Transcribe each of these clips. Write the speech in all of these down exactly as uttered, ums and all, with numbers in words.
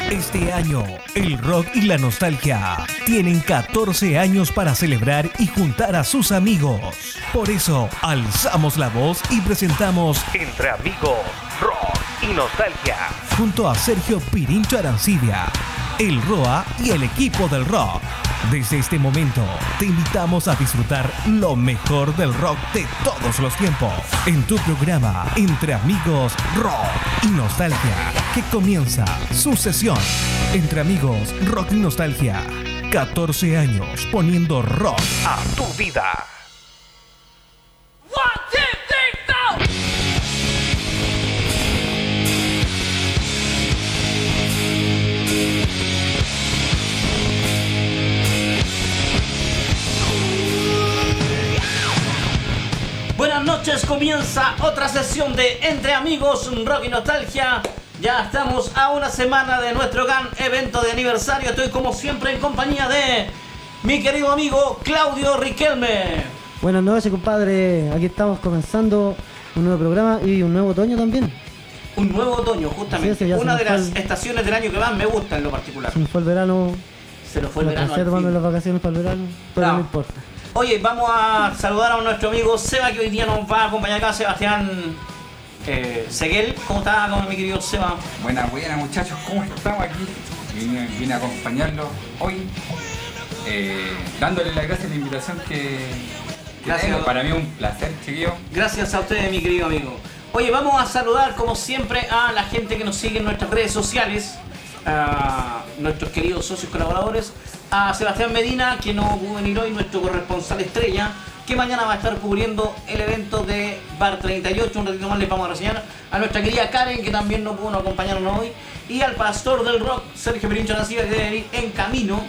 Este año, el rock y la nostalgia tienen catorce años para celebrar y juntar a sus amigos. Por eso, alzamos la voz y presentamos Entre Amigos, Rock y Nostalgia, junto a Sergio Pirincho Arancibia, el Roa y el equipo del rock. Desde este momento, te invitamos a disfrutar lo mejor del rock de todos los tiempos en tu programa Entre Amigos, Rock y Nostalgia, que comienza su sesión. Entre Amigos, Rock y Nostalgia, catorce años poniendo rock a tu vida. Buenas noches, comienza otra sesión de Entre Amigos, Rock y Nostalgia. Ya estamos a una semana de nuestro gran evento de aniversario. Estoy como siempre en compañía de mi querido amigo Claudio Riquelme. Buenas noches, compadre. Aquí estamos comenzando un nuevo programa y un nuevo otoño también. Un nuevo otoño, justamente. Sí, sí, una de las el... estaciones del año que más me gusta en lo particular. Se nos fue el verano. Se nos fue el verano. Se tomando las vacaciones para el verano, pero no, no importa. Oye, vamos a saludar a nuestro amigo Seba, que hoy día nos va a acompañar acá, Sebastián eh, Seguel. ¿Cómo está, mi querido Seba? Buenas, buenas muchachos, ¿cómo estamos aquí? Vine, vine a acompañarlos hoy, eh, dándole las gracias a la invitación que, que gracias. tengo. Para mí es un placer, chiquillo. Gracias a ustedes, mi querido amigo. Oye, vamos a saludar como siempre a la gente que nos sigue en nuestras redes sociales, a nuestros queridos socios colaboradores, a Sebastián Medina, que no pudo venir hoy, nuestro corresponsal estrella, que mañana va a estar cubriendo el evento de Bar treinta y ocho, un ratito más les vamos a reseñar, a nuestra querida Karen, que también no pudo acompañarnos hoy, y al pastor del rock, Sergio Pirincho Arancibia, que debe venir en camino.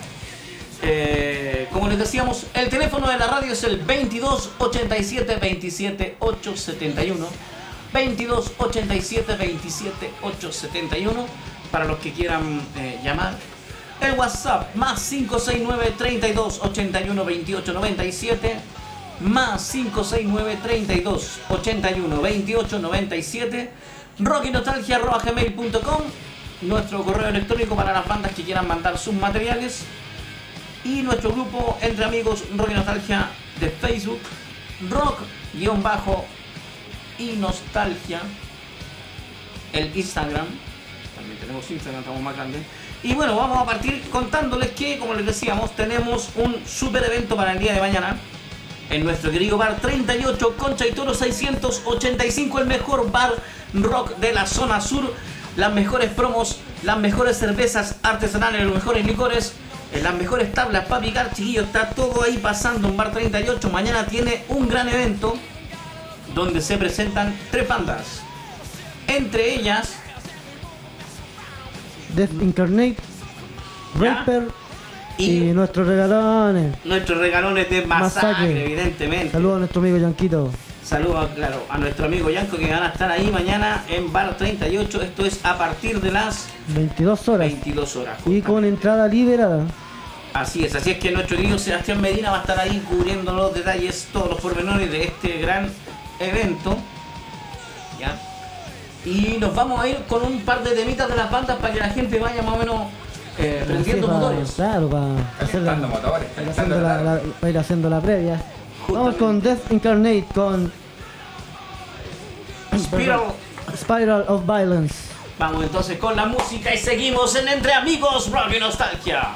Eh, como les decíamos, el teléfono de la radio es el veintidós ochenta y siete veintisiete ochocientos setenta y uno, veintidós ochenta y siete veintisiete ochocientos setenta y uno, para los que quieran eh, llamar. El WhatsApp, más cinco seis nueve, treinta y dos, ochenta y uno, veintiocho, noventa y siete, más cinco seis nueve, treinta y dos, ochenta y uno, veintiocho, noventa y siete, rockynostalgia arroba gmail punto com, nuestro correo electrónico para las bandas que quieran mandar sus materiales, y nuestro grupo Entre Amigos, Rock y Nostalgia de Facebook, rock guión bajo y nostalgia, el Instagram, también tenemos Instagram, estamos más grandes. Y bueno, vamos a partir contándoles que, como les decíamos, tenemos un super evento para el día de mañana en nuestro querido Bar treinta y ocho, Concha y Toro seiscientos ochenta y cinco, el mejor bar rock de la zona sur, las mejores promos, las mejores cervezas artesanales, los mejores licores, las mejores tablas para picar, chiquillos, está todo ahí pasando en Bar treinta y ocho. Mañana tiene un gran evento donde se presentan tres bandas, entre ellas Death Incarnate, Reaper y, y nuestros regalones. Nuestros regalones de masacre, masacre, evidentemente. Saludos a nuestro amigo Yanquito. Saludos, claro, a nuestro amigo Yanko, que van a estar ahí mañana en Bar treinta y ocho. Esto es a partir de las veintidós horas. veintidós horas. Y con entrada liberada. Así es, así es que nuestro querido Sebastián Medina va a estar ahí cubriendo los detalles, todos los pormenores de este gran evento. ¿Ya? Y nos vamos a ir con un par de temitas de las bandas para que la gente vaya más o menos eh, prendiendo motores. Claro, para, hacer la, motores, para, haciendo la, la, para ir haciendo la previa. Justamente. Vamos con Death Incarnate, con Spiral. Spiral of Violence. Vamos entonces con la música y seguimos en Entre Amigos, Rock y Nostalgia.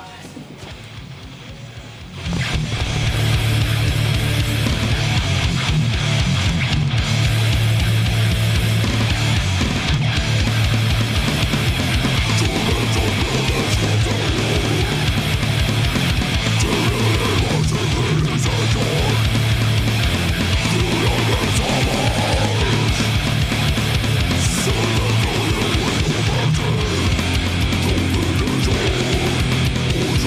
Soul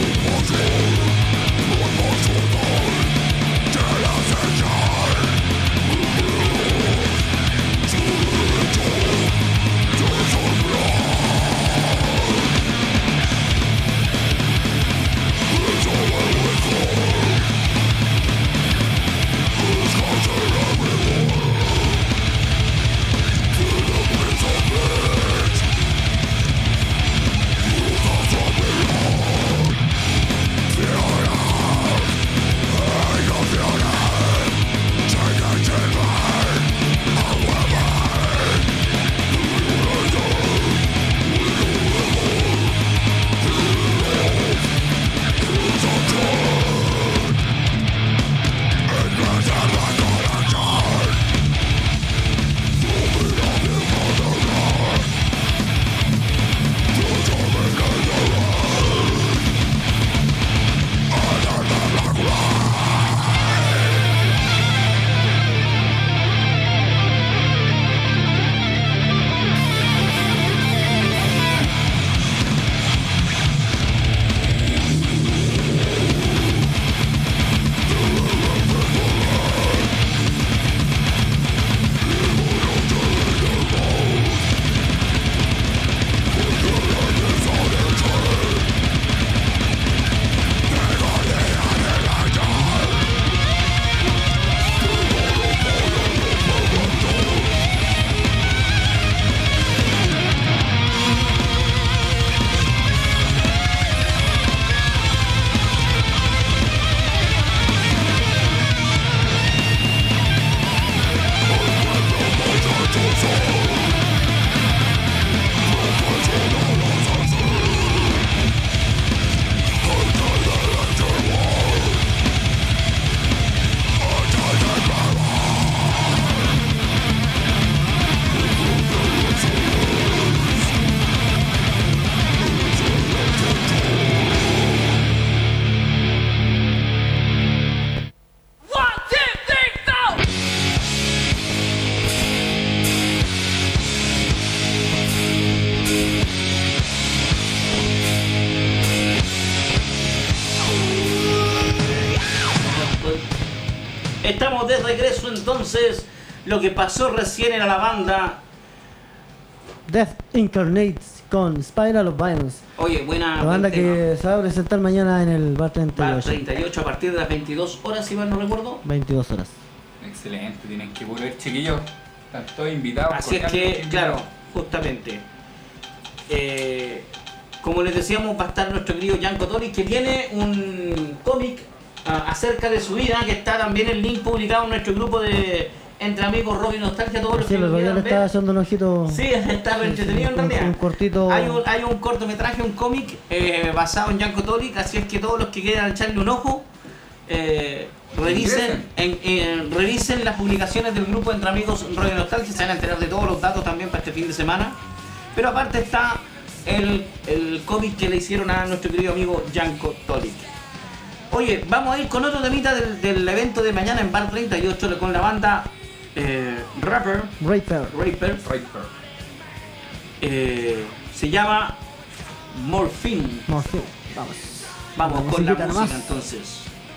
estamos de regreso entonces. Lo que pasó recién era la banda Death Incarnates con Spiral of Violence. Oye, buena. La banda buen tema. que se va a presentar mañana en el Bar treinta y Bar ocho. treinta y ocho a partir de las veintidós horas, si mal no recuerdo. veintidós horas. Excelente, tienen que volver, chiquillos. Están todos invitados. Así es que, cordialmente claro, invitados. justamente. Eh, como les decíamos, va a estar nuestro querido Yanko Tori, que tiene un cómic uh, acerca de su vida, que está también el link publicado en nuestro grupo de Entre Amigos, Rock y Nostalgia, todos los Sí, que el lo otro día quieran le estaba ver. haciendo un ojito. Sí, está Sí, entretenido sí, en un- realidad. un cortito. Hay un, hay un cortometraje, un cómic eh, basado en Yanko Tori, así es que todos los que quieran echarle un ojo, eh, revisen, en, en- revisen las publicaciones del grupo Entre Amigos, Rock y Nostalgia, se van a enterar de todos los datos también para este fin de semana. Pero aparte está el, el cómic que le hicieron a nuestro querido amigo Yanko Tori. Oye, vamos a ir con otro temita del, del evento de mañana en Bar treinta y ocho con la banda eh, Rapper, Raper. Raper. Raper. Eh, se llama Morphine. Morphine. Vamos. Vamos La con la musiquita música nomás. entonces.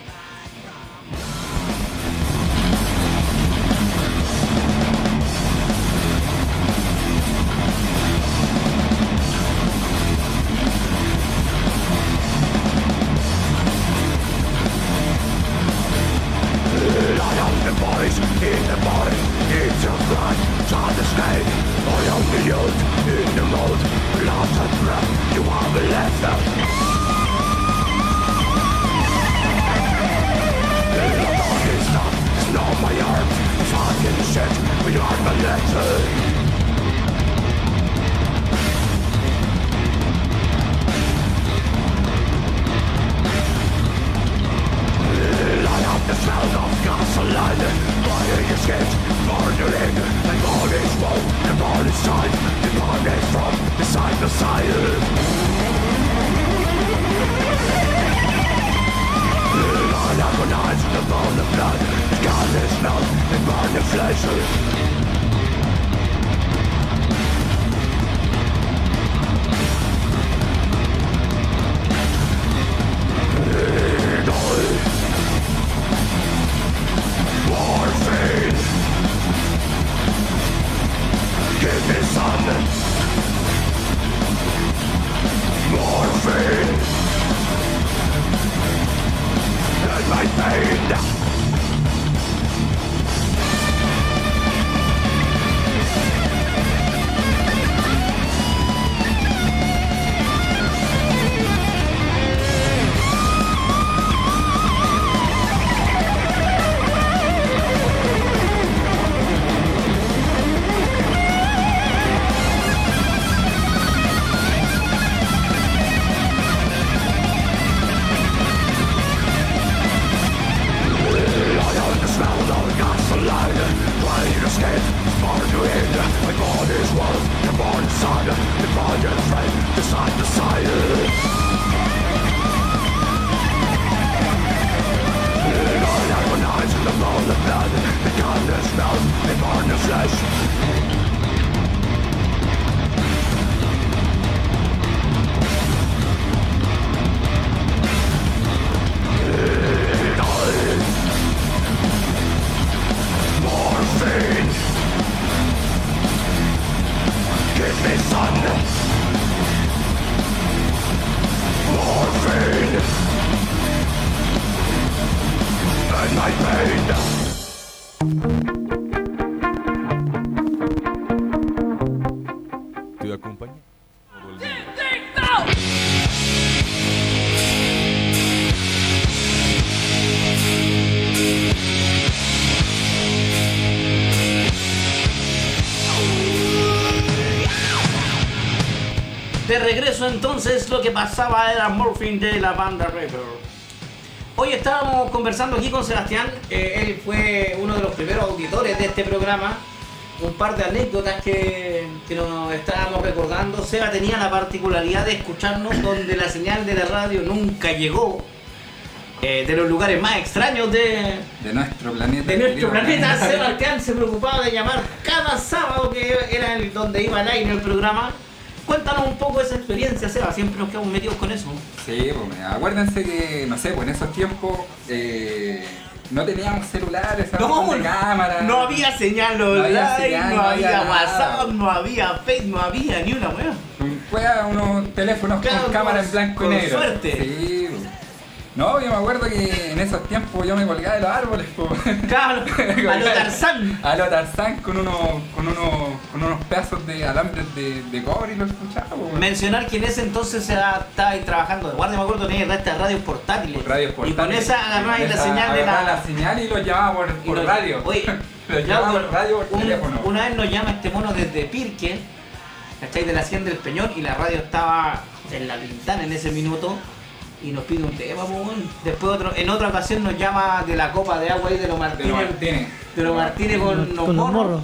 Te acompaña todo el día. De regreso entonces, lo que pasaba era Morphine de la banda Rapper. Hoy estábamos conversando aquí con Sebastián, eh, él fue uno de los primeros auditores de este programa. Un par de anécdotas que, que nos estábamos recordando. Seba tenía la particularidad de escucharnos donde la señal de la radio nunca llegó. Eh, de los lugares más extraños de, De nuestro planeta. de nuestro querido planeta, Sebastián se preocupaba de llamar cada sábado que era el, donde iba al aire el programa. Cuéntanos un poco esa experiencia, Seba, siempre nos quedamos metidos con eso. Sí, pues acuérdense que, no sé, pues en esos tiempos eh, no teníamos celulares, No, de cámara. no había señal online, no había, había, señal, no había WhatsApp, nada. no había Facebook, no había ni una weá. Fue a unos teléfonos Claro, con cámara con- en blanco con y negro. suerte. Sí. No, yo me acuerdo que en esos tiempos yo me colgaba de los árboles, po. Claro, a lo Tarzán. A lo Tarzán con unos, con unos, con unos pedazos de alambres de, de cobre y lo escuchaba, po. Mencionar que en ese entonces ya estaba ahí trabajando de guardia, me acuerdo que tenía estas radios portátiles. Radios Y con portátiles. esa agarraba ahí la Esa- señal de agarraba la... la señal y lo llamaba por, y por lo- radio. Oye, lo ya, llamaba por- por radio por un- teléfono. una vez nos llama este mono desde Pirque, ¿cachai? De la Hacienda del Peñón, y la radio estaba en la Pintana en ese minuto. Y nos pide un tema, pues, bueno. Después otro, en otra ocasión nos llama de la copa de agua ahí de los De Martínez. los Martínez. De los Martínez con, Con los los morros. morros.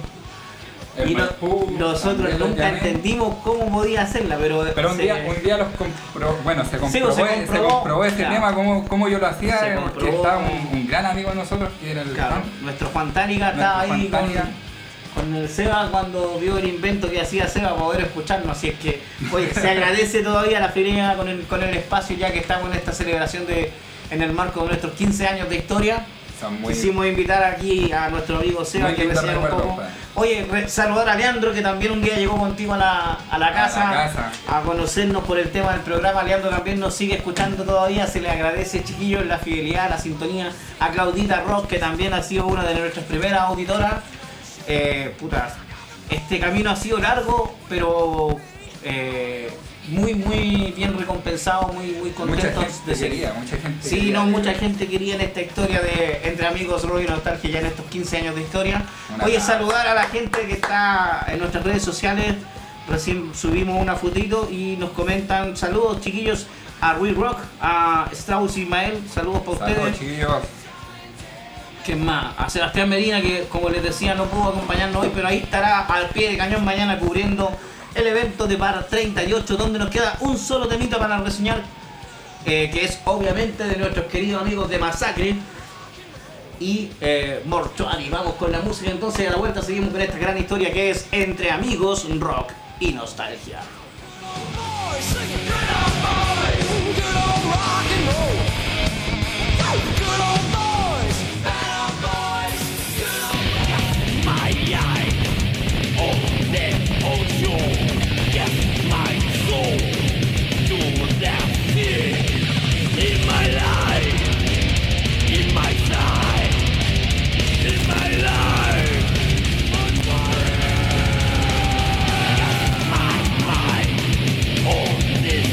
El Y no- Maipú, nosotros también lo nunca llamé. entendimos cómo podía hacerla, pero... Pero un se- día, un día los comprobó, bueno, se pues, comprobó, se se comprobó, comprobó ese claro. tema, cómo, cómo yo lo hacía, Se porque comprobó. estaba un, un gran amigo de nosotros que era el Claro, Juan. nuestro Juan Tánica Nuestro estaba Juan ahí con, Tánica. con el Seba cuando vio el invento que hacía Seba para poder escucharnos. Así es que, oye, se agradece todavía la fidelidad con el, con el espacio ya que estamos en esta celebración de en el marco de nuestros quince años de historia. Son muy, Quisimos invitar aquí a nuestro amigo Seba Muy que lindos enseñara un recuerdos, poco. padre. Oye, re- saludar a Leandro que también un día llegó contigo a la, a la casa, la casa. a conocernos por el tema del programa. Leandro también nos sigue escuchando todavía, se le agradece, chiquillos, la fidelidad, la sintonía. A Claudita Rock, que también ha sido una de nuestras primeras auditoras. Eh, puta, este camino ha sido largo, pero eh, muy, muy bien recompensado, muy, muy mucha contentos gente de seguir. quería, mucha gente Sí, quería. no, mucha gente quería en esta historia de Entre Amigos, Rock y Nostalgia, ya en estos quince años de historia. Una Oye, casa. saludar a la gente que está en nuestras redes sociales. Recién subimos una fotito y nos comentan saludos, chiquillos, a Will Rock, a Strauss Ismael, saludos para Saludos, ustedes. chiquillos. ¿Quién más? A Sebastián Medina, que como les decía no pudo acompañarnos hoy, pero ahí estará al pie de cañón mañana cubriendo el evento de Bar treinta y ocho, donde nos queda un solo temita para reseñar, eh, que es obviamente de nuestros queridos amigos de Masacre y eh, Mortuary. Vamos con la música entonces, a la vuelta seguimos con esta gran historia que es Entre Amigos, Rock y Nostalgia. This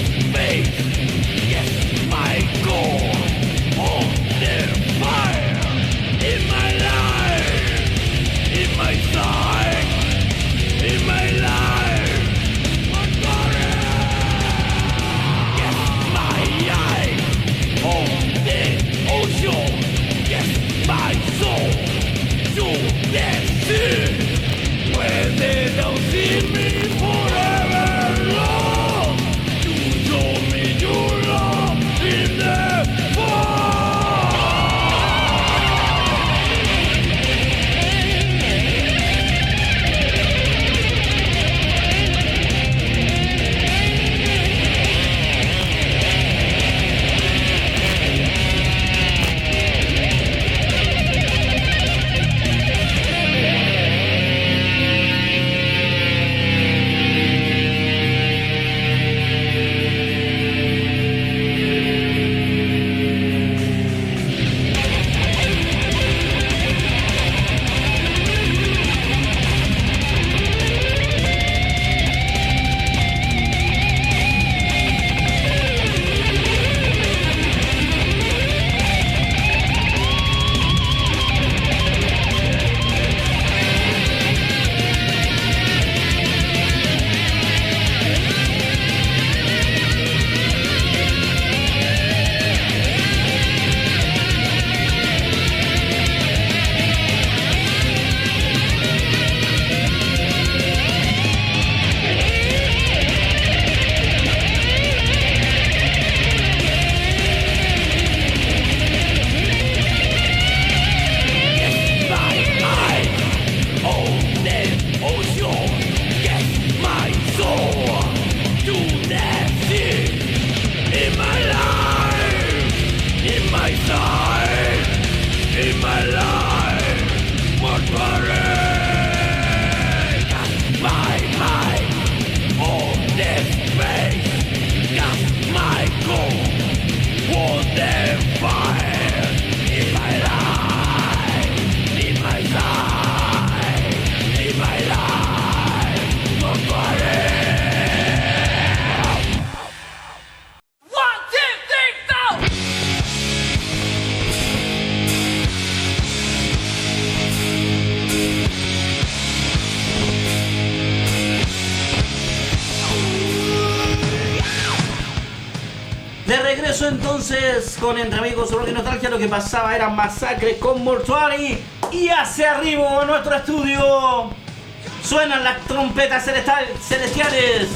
regreso entonces con Entre Amigos Rock y Nostalgia. Lo que pasaba era Masacre con Mortuary. Y hacia arriba a nuestro estudio suenan las trompetas celestal- celestiales.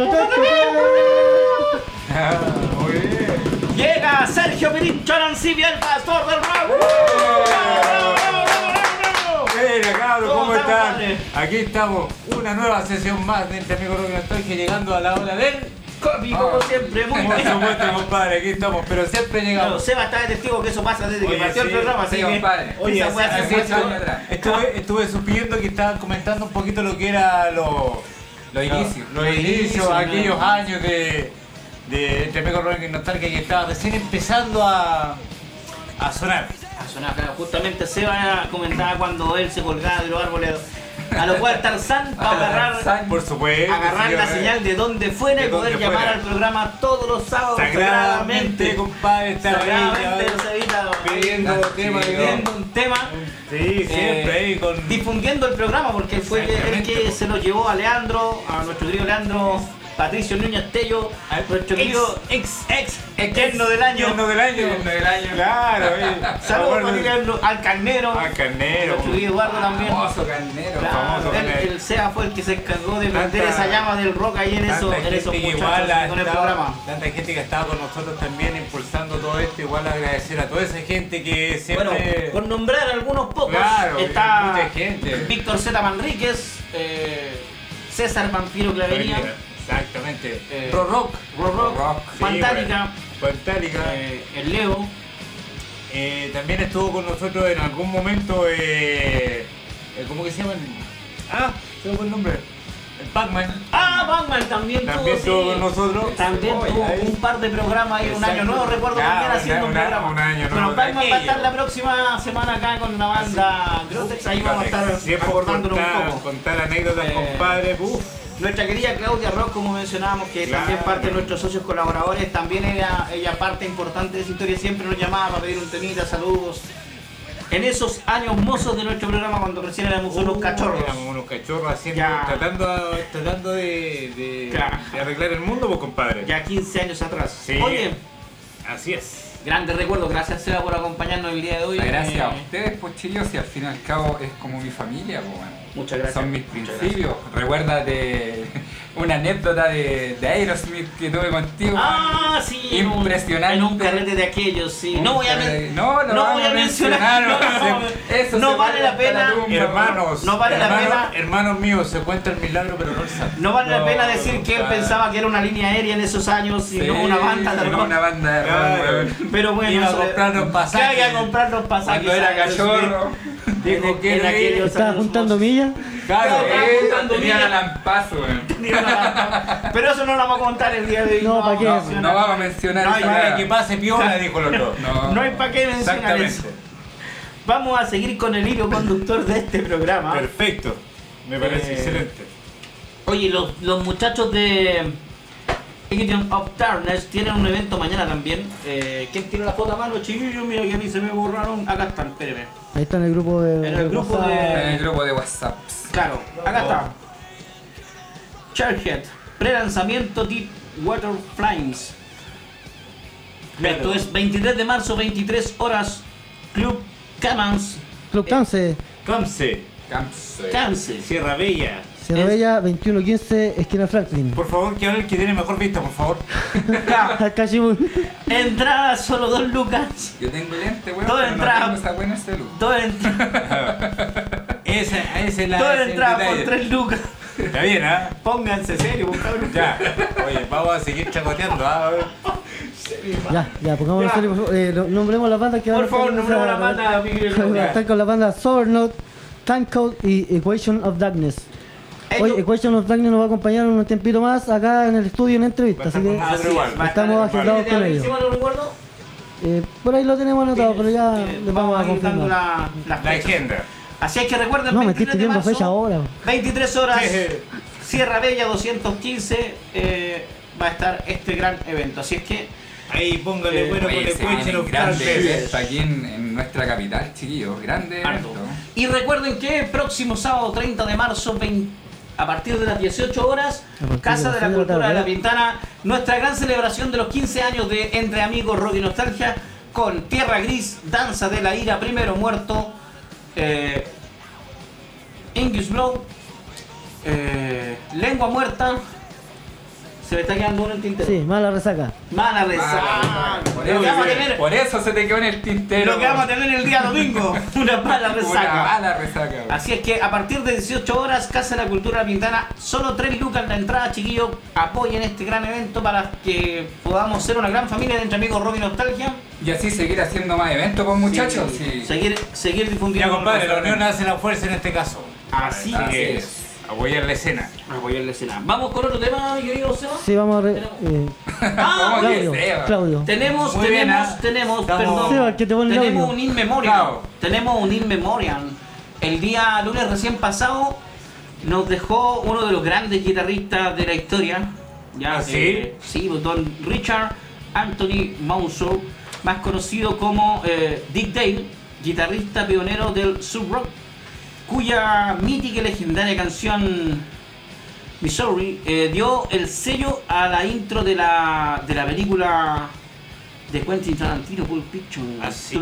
Ah, muy bien. Llega Sergio Pirincho Arancibia, el pastor del rock. Mira, cabros, ¿cómo ¿Cómo estamos, están? padre? Aquí estamos, una nueva sesión más de Entre Amigos Rock y Nostalgia, llegando a la hora del... Copy, como siempre, muy Por bien. supuesto, compadre, aquí estamos, pero siempre Claro, llegamos. Seba está de testigo que eso pasa desde que Oye, partió el sí, programa, así sí, que compadre. esa Oye, weá se así fue es, todo. estuve, estuve supiendo que estaban comentando un poquito lo que era lo- Los inicios. los Los inicios, inicios, aquellos no. años de, de Entre Amigos Rock y Nostalgia que estaba recién empezando a, a sonar. Ah, sonaba, claro, justamente Seba comentaba cuando él se colgaba de los árboles, a lo cual Tarzán para agarrar, Tarzán, Por supuesto. agarrar sí, la eh. señal de donde fuera De y poder donde llamar fuera. al programa todos los sábados Sagradamente, compadre, estar ahí, sagradamente, ya, Sebita, pidiendo Ah, temas, sí, pidiendo un tema, Sí, siempre eh, ahí con. difundiendo el programa, porque fue el Exactamente, que po. se lo llevó a Leandro, a nuestro querido Leandro Patricio Núñez Tello, a nuestro querido ex ex eterno del año. Eterno del año. Eterno del año. Claro, eh. Saludos Acuerdo- para Leandro, al Carnero, Al Carnero. nuestro querido Eduardo también. Famoso carnero. Claro, famoso él- Carnero. el SEA fue el que se encargó de Tanta- prender esa llama del rock ahí en, eso, Tanta en esos gente que muchachos igual ha con el estado- programa. Tanta gente que ha estado con nosotros también impulsando todo esto. Igual agradecer a toda esa gente que Bueno, siempre. por nombrar algunos pocos, Claro, está mucha gente. Víctor Z. Manríquez, eh, César Vampiro Clavería, Exactamente. eh, Pro Rock. Rock Rock, Rock, sí, Fantálica, Fantálica. eh, el Leo, Eh, también estuvo con nosotros en algún momento. Eh, eh, ¿Cómo que se llama? Ah, se me fue el nombre. El Pac-Man. ah, Batman también, También tuvo, estuvo con nosotros. También Oye, tuvo ahí. un par de programas ahí, un Exacto. año nuevo, recuerdo Ya, también un haciendo un año- programa. un año Bueno, nuevo, Batman va a estar aquello. la próxima semana acá con la banda Grotex, ahí vamos a estar Siempre acordándolo un contar, poco. contar anécdotas, Eh, compadre. Uf. Nuestra querida Claudia Rock, como mencionábamos, que Claro. también parte de nuestros socios colaboradores, también era ella parte importante de esa historia, siempre nos llamaba para pedir un temita, saludos. En esos años mozos de nuestro programa, cuando recién éramos unos Uh, cachorros. Éramos unos cachorros haciendo, Ya. tratando, tratando de, de, Claro. de arreglar el mundo, pues, compadre. Ya quince años atrás. Sí. Oye, Así es. grandes recuerdos, gracias Seba por acompañarnos el día de hoy. Gracias a Eh, ustedes, pues chillos, y al fin y al cabo es como mi familia, pues bueno. Muchas gracias. Son mis Muchas principios. Recuérdate una anécdota de, de Aerosmith que tuve contigo. Ah, sí. en un- Impresionante. En un carrete de aquellos, sí. Un No voy a, carrete- men- no, lo no vamos voy a a mencionar. mencionar, No, no, no, se- eso no se vale va la hasta la pena. tumba. Hermanos, No vale la hermanos, pena. hermanos míos, se cuenta el milagro, pero no el santo. No vale la No, pena decir que él compadre. pensaba que era una línea aérea en esos años y Sí, no una banda de no rock. una banda de rock, Claro. weón. Pero bueno, Iba a eso- comprar los pasajes. Que haga comprar los pasajes. Cuando era ¿sabes? cachorro. Dijo que En era aquellos Estaba años juntando mozos. millas. Claro, Estaba Eh, juntando tenía millas. la lampazo, weón. Tenía una- Pero eso no lo vamos a contar el día de hoy. No, ¿para qué? vamos a No, mencionar. no vamos a mencionar No, esa ya, weá. para que pase piola, dijo el otro. No, No hay para qué mencionar Exactamente. eso. Vamos a seguir con el hilo conductor de este programa. Perfecto. Me parece Eh, excelente. Oye, los, los muchachos de Legion of Darkness tienen un evento mañana también. Eh, ¿Quién tiene la foto a mano, chiquillos? Mira que a mí se me borraron. Acá están, espérenme. Ahí está en el grupo de. En el grupo WhatsApp. de- En el grupo de WhatsApp. Claro, acá está. Charhead, pre-lanzamiento Deep Water Flames. Claro. Esto es veintitrés de marzo, veintitrés horas, Club Camans, Club Cance, Camse, Camse. Cance. Sierra Bella. Sierra Es- Bella, veintiuno quince, esquina Franklin. Por favor, que hable el que tiene mejor vista, por favor. Cachimun. Entrada solo dos lucas. Yo tengo lente, weón, Todo pero entraba- no tengo esa buena salud. Dos entradas Esa, esa es la. dos ese es el entradas por detalle. tres lucas. Está bien, ¿ah? Pónganse serio, pues, cabrón. Ya. Oye, vamos a seguir chacoteando, ¿ah? Ya, ya, pongamos Ya. en serio, por favor. Eh, no- nombremos las bandas que van Por a estar favor, con nombremos esa- la banda, Miguel. Va a estar con la banda Sobernote, Time Code y Equation of Darkness. Hoy Equation of Darkness nos va a acompañar un tiempito más acá en el estudio en entrevista, así que Así es, va a estar estamos en el agendados con ¿Tiene ellos. encima, lo recuerdo? Eh, por ahí lo tenemos anotado, pero ya Eh, les vamos a ir dando confirmar. la, las La fechas. agenda. Así es que recuerden, No, me veintitrés estoy de pidiendo marzo, fecha ahora. veintitrés horas, Sí. Sierra Bella doscientos quince, eh, va a estar este gran evento. Así es que Ahí póngale Eh, bueno con Oye, el se viene Equation un of grande Darkness. evento aquí en, en nuestra capital, chiquillos. Grande harto. evento. Y recuerden que el próximo sábado treinta de marzo, veinte a partir de las dieciocho horas, A partir Casa de de las la seis de la Cultura de la tarde. Pintana, nuestra gran celebración de los quince años de Entre Amigos Rock y Nostalgia, con Tierra Gris, Danza de la Ira, Primero Muerto, eh, English Blow, eh, Lengua Muerta. Se me está quedando uno en el tintero. Sí, mala resaca. Mala resaca. Ah, por, Lo que vamos a eso, tener, por eso se te quedó en el tintero. lo que vamos a tener el día domingo, una mala Una resaca. mala resaca. güey. Así es que a partir de dieciocho horas, Casa de la Cultura de la Pintana, solo tres lucas la entrada, chiquillos. Apoyen este gran evento para que podamos ser una gran familia de Entre Amigos Rock y Nostalgia. Y así seguir haciendo más eventos con muchachos. Sí, Sí. Seguir, seguir difundiendo. Ya, compadre, la nuestra- unión hace la fuerza en este caso. Así Así que es. apoyar la escena. Apoyar la escena. Vamos con otro tema, mi querido Seba. Sí, vamos a... Re, eh, Ah, ¿Cómo que Claudio, Seba? Claudio. Tenemos, Muy bien, tenemos, ¿ah? tenemos, Estamos- perdón. Seba, que te pone el tenemos audio. un in memoriam. Claro. Tenemos un in memoriam. El día lunes recién pasado nos dejó uno de los grandes guitarristas de la historia. Ya, ¿Ah, sí? eh, sí, don Richard Anthony Monson, más conocido como eh, Dick Dale, guitarrista pionero del sub rock, cuya mítica y legendaria canción Missouri eh, dio el sello a la intro de la, de la película de Quentin Tarantino, Pulp Fiction. ¿Ah, sí?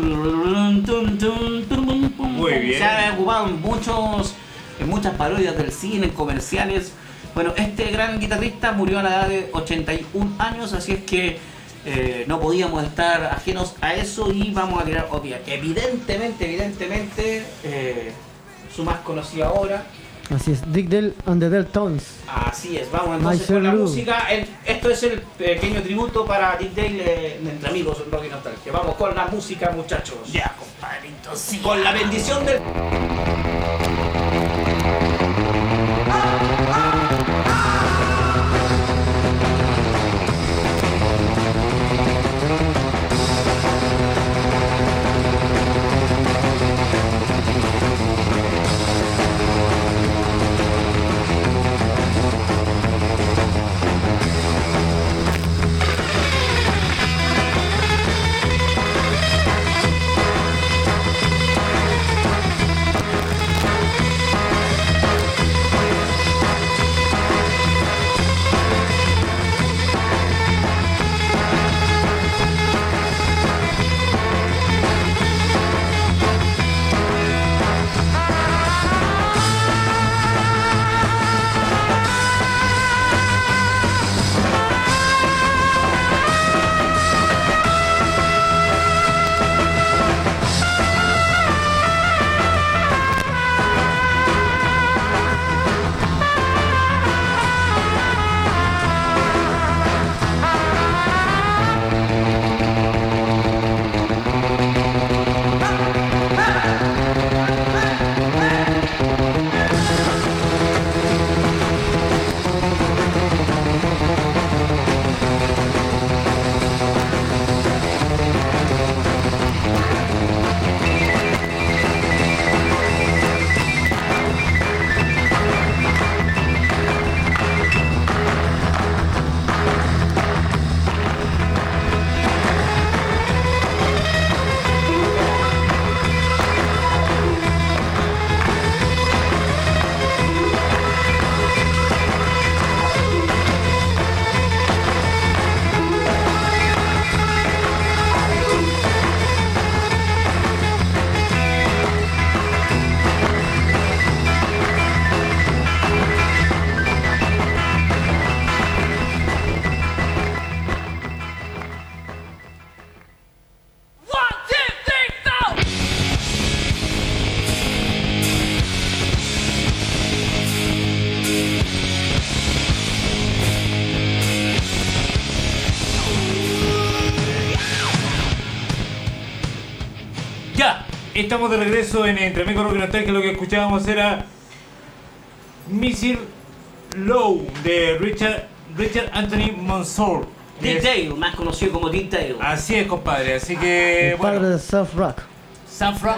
Muy bien. Se ha ocupado en, muchos, en muchas parodias del cine, en comerciales. Bueno, este gran guitarrista murió a la edad de ochenta y un años, así es que eh, no podíamos estar ajenos a eso y vamos a tirar obvia. Evidentemente, evidentemente, eh, su más conocida obra. Así es, Dick Dale and the Deltones. Así es, vamos entonces My con la Sir Lou. música. El- esto es el pequeño tributo para Dick Dale eh, de Entre Amigos en Rock y Nostalgia. Vamos con la música, muchachos. Ya, compadrito, sí. Con la bendición del... Ya, estamos de regreso en Entre Amigos Rock y Nostalgia. Lo que escuchábamos era Mister Low de Richard, Richard Anthony Monson. Dick Es- Dale, más conocido como Dick Dale. Así es, compadre. Así que, El padre bueno, de South Rock. San Fran.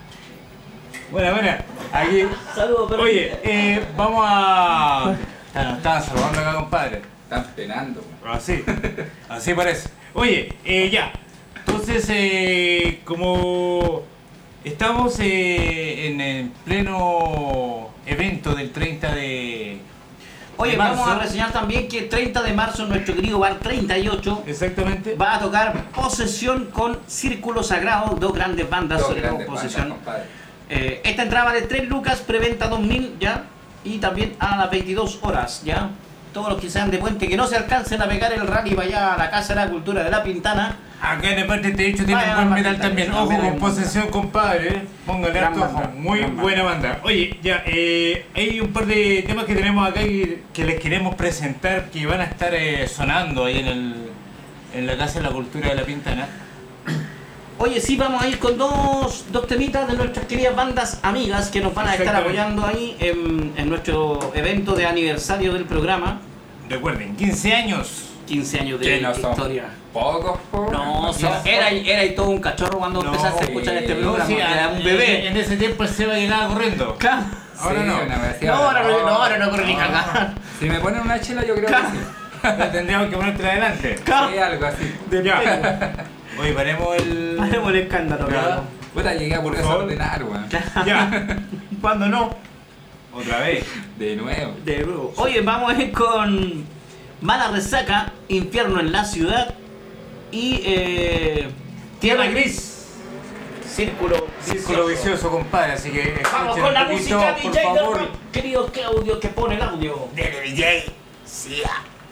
Buena, buena. Aquí. Saludos, pero... Oye, eh, vamos a. Ah, nos estaban saludando acá, compadre. Están penando. güey. Así, así parece. Oye, eh, ya. Entonces, eh, como estamos eh, en el pleno evento del treinta de Oye, de vamos marzo. a reseñar también que el treinta de marzo nuestro querido Bar treinta y ocho Exactamente. va a tocar Posesión con Círculo Sagrado, dos grandes bandas, Dos sobre todo grandes Posesión. bandas, compadre. Eh, esta entrada vale tres lucas, preventa dos mil ya, y también a las veintidós horas ya. Todos los que sean de Puente, que no se alcancen a pegar el rally para allá a la Casa de la Cultura de La Pintana. Acá en el parte de hecho tiene Vaya, buen vaya, metal vaya, también. vaya, Ojo vaya, con vaya. Posesión, compadre. ¿eh? Póngale Gran harto ojo. banda, Muy gran buena banda. Oye, ya, eh, hay un par de temas que tenemos acá que, que les queremos presentar que van a estar eh, sonando ahí en, el, en la Casa de la Cultura de La Pintana. Oye, sí, vamos a ir con dos, dos temitas de nuestras queridas bandas amigas que nos van a estar Exactamente. apoyando ahí en, en nuestro evento de aniversario del programa. Recuerden, quince años. quince años de Que no son historia. pocos, po. No, sí, son- era, era todo un cachorro cuando No, empezaste a sí. escuchar este No, programa. sí, era un en- bebé. En ese tiempo el Seba llegaba corriendo. Claro. Ahora Sí, no. una vez, No, ahora no, no, ahora no corre ni No. cagar. Si me ponen una chela, yo creo que sí. Pero tendríamos que ponerte adelante. Sí, algo así. Ya. Oye, paremos el. Paremos el escándalo, Ya. cabrón. Puta, llegué a Por burguesa favor. ordenar, weón. Ya. ¿Cuándo no? Otra vez. De nuevo. De nuevo. Oye, vamos a ir con Mala Resaca, Infierno en la Ciudad y eh, Tierra Gris. Círculo Círculo Vicioso. vicioso, compadre. Así que Vamos escuchen con la un poquito, música por D J favor. del rock, querido Claudio, que pone el audio. Dele, D J. Sí.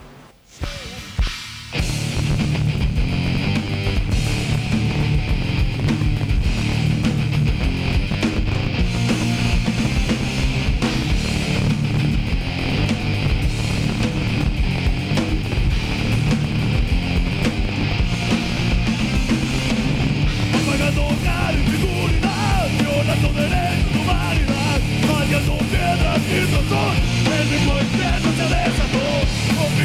Apagando hogar y seguridad, violando derechos de humanidad, fallando piedras y razón, el mismo infierno se desató, con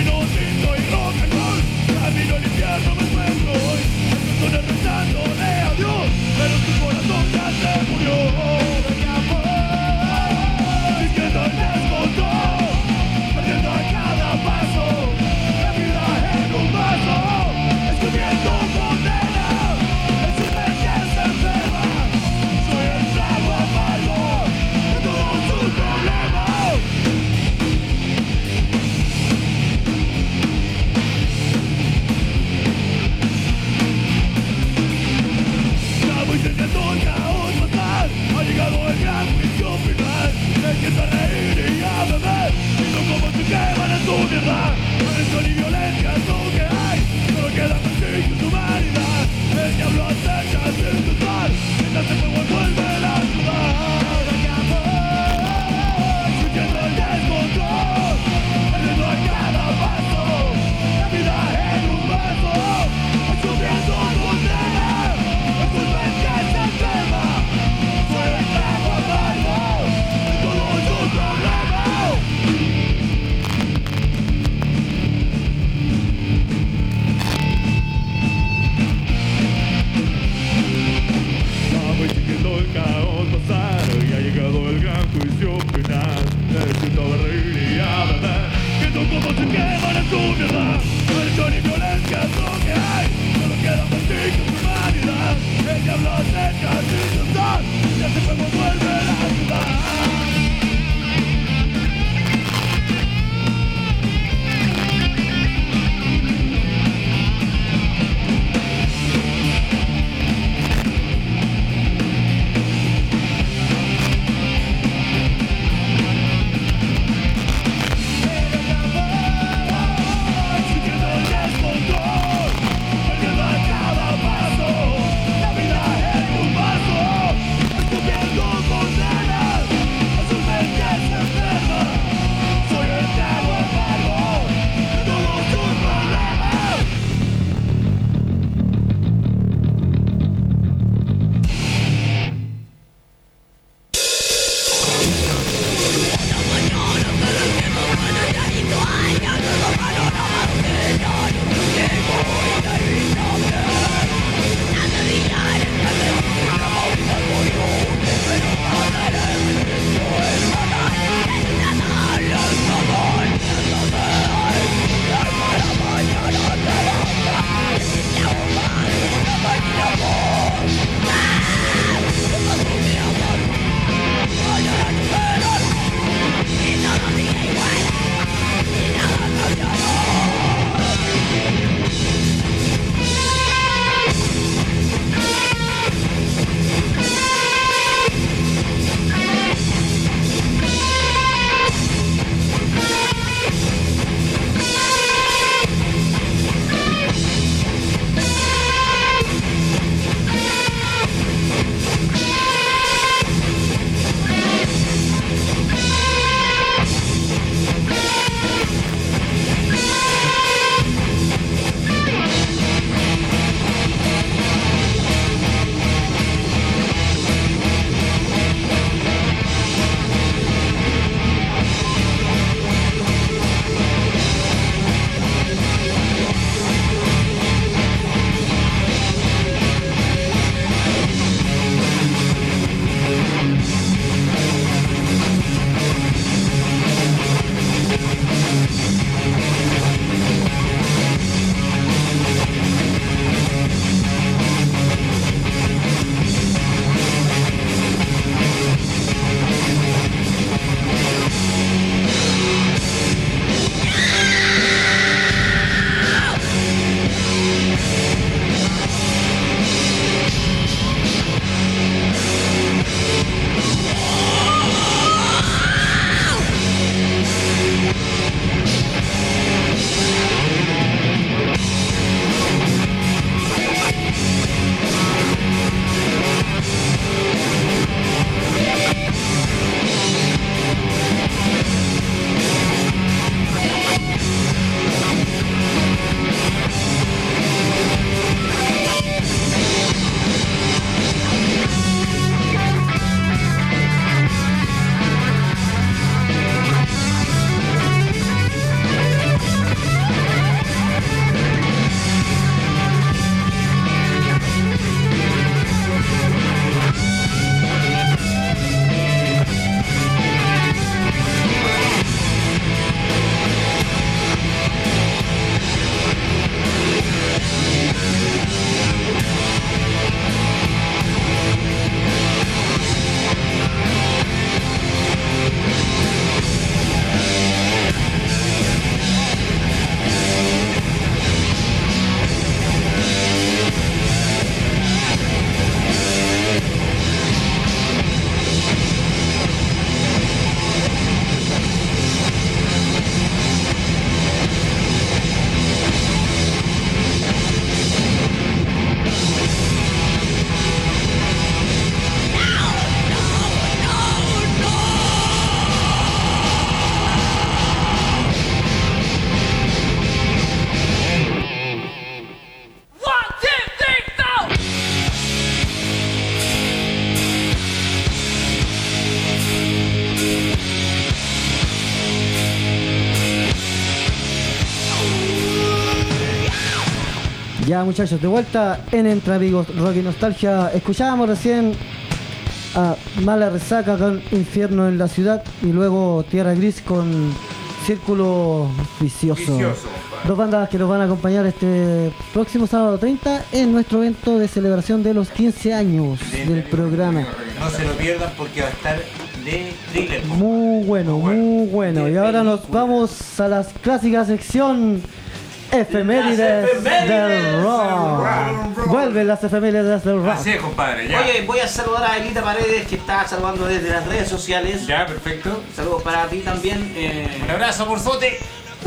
Ya muchachos, de vuelta en Entre Amigos Rock y Nostalgia. Escuchábamos recién a Mala Resaca con Infierno en la Ciudad y luego Tierra Gris con Círculo Vicioso. Vicioso, Dos bandas que nos van a acompañar este próximo sábado treinta en nuestro evento de celebración de los quince años del programa. No se lo pierdan porque va a estar de thriller. Muy bueno, muy bueno. Y ahora nos vamos a la clásica sección Efemérides efemérides del rock. rock. Vuelven las efemérides del rock. Así es, compadre, ya. Oye, voy a saludar a Elita Paredes que está saludando desde las redes sociales. Ya, perfecto. Saludos para ti también. Eh... Un abrazo, Morzote.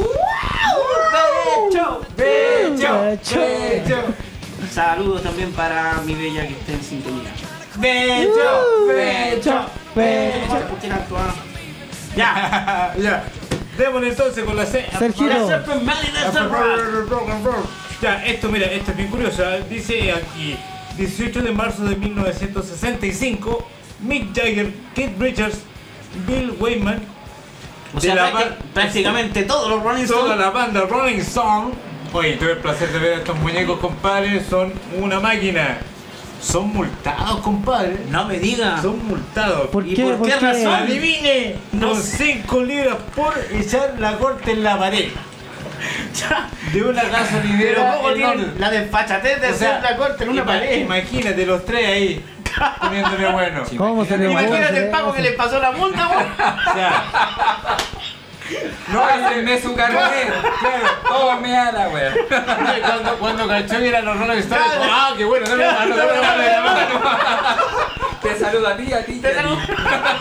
¡Becho! Becho. ¡Becho! Saludos también para mi bella que está en sintonía. Uh, becho, becho. ¿Por qué tanto, ah? Ya. Ya. Démosle entonces con la C. Sergio. Las efemérides del rock. Ya, esto, mira, esto es bien curioso. ¿eh? Dice aquí, dieciocho de marzo de mil novecientos sesenta y cinco, Mick Jagger, Keith Richards, Bill Wyman, O sea, de la prácti- ba- prácticamente todos los Rolling toda Stones. la banda Rolling Stone. Oye, tuve el placer de ver a estos muñecos, compadre. Son una máquina. Son multados, compadre. No me diga. Son multados. ¿Por ¿Y qué? por qué razón? Adivine, No con sé. cinco libras por echar la corte en la pared Ya. de una Pero gasolinera ¿cómo en tienen Londres. la desfachatez de O sea, hacer la corte en una ima- pared? Imagínate los tres ahí poniéndole bueno. ¿Cómo se le Imagínate el pago que le pasó la multa, vos. O sea, No, hacenme su carnet. claro. Tome a la wea. Cuando, cuando cachó que eran los Rolling Stones, Claro. dijo, ah, qué bueno, dale la mano, dale la mano, dale la mano. Te saludo a ti, a ti, y Te a saludo. ti.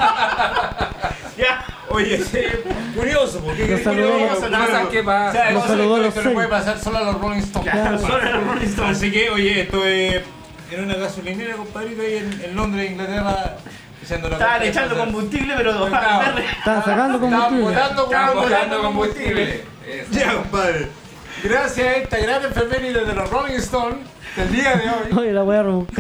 Ya. Oye, sí, curioso, porque Los saludamos. Cosas que O pasan. sea, Los eso- saludó a los esto le seis. puede pasar solo a los Rolling Stones. Ya, solo los Rolling Stones. Así que, oye, esto es en una gasolinera, compadrito, ahí en, en Londres, Inglaterra, echando la Estaban corte. echando combustible, pero Claro. verde. Están sacando Estaban combustible. botando, Están weón, botando combustible. Eso. Ya, compadre. Gracias a esta gran efeméride de los Rolling Stones del día de hoy, Oye, la voy a rebuscar.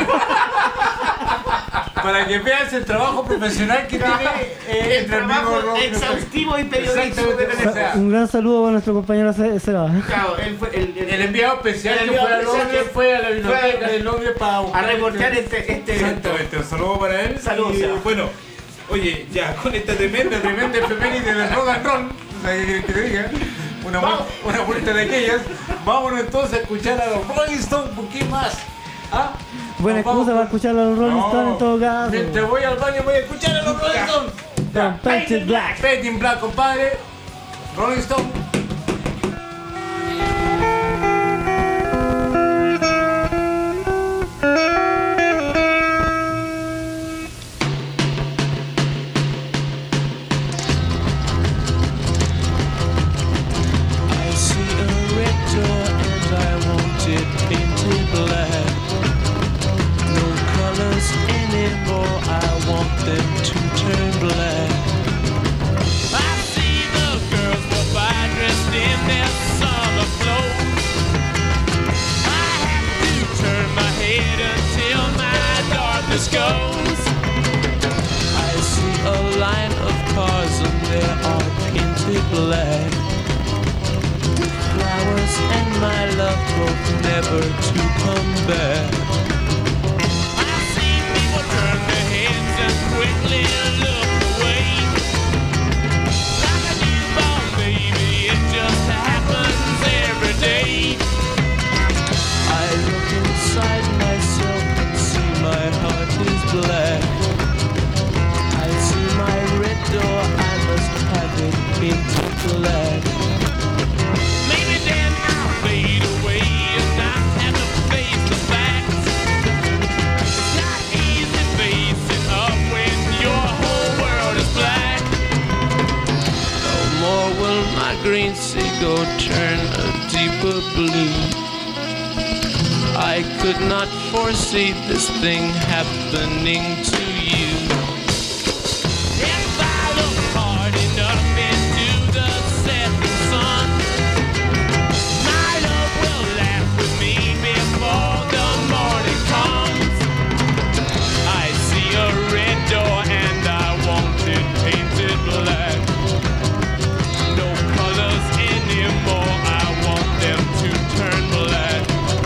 para que veas el trabajo profesional que tiene eh, El entre amigos trabajo rock. exhaustivo y periodístico que Exactamente. tenemos. O sea, Un gran saludo para nuestro compañero Se- Seba. Claro, él fue el, el- el enviado especial El que fue a enviado especial Londres que fue a la fue biblioteca a- de Londres para a buscar reportear este, este evento. Exactamente, un saludo para él. Saludos, Y, Seba. bueno, oye, ya con esta tremenda, tremenda efeméride de rock and roll, o sea, que, que te diga, una, Vamos. vu- una vuelta de aquellas, vámonos entonces a escuchar a los Rolling Stones, ¿por qué más? ¿Ah? Buena Nos vamos excusa para escuchar a los Rolling No, Stones en todo caso. Mientras voy al baño voy a escuchar a los Rolling Stones. Con Painted Black. Painted Black, compadre. Rolling Stone. I see a red door and I want it painted black. No colors anymore, I want them to turn black. I see the girls go by dressed in their summer clothes. I have to turn my head until my darkness goes. I see a line of cars and they are painted black. Flowers and my love both never to come back. I see people turn their heads and quickly look away. Like a newborn baby, it just happens every day. I look inside myself and see my heart is black. I see my red door, I must have it painted black. Maybe then I'll fade away and not have to face the facts. It's not easy facing up when your whole world is black. No more will my green seagull turn a deeper blue. I could not foresee this thing happening to you. If I look hard enough into the setting sun, my love will laugh with me before the morning comes. I see a red door and I want it painted black. No colors anymore, I want them to turn black.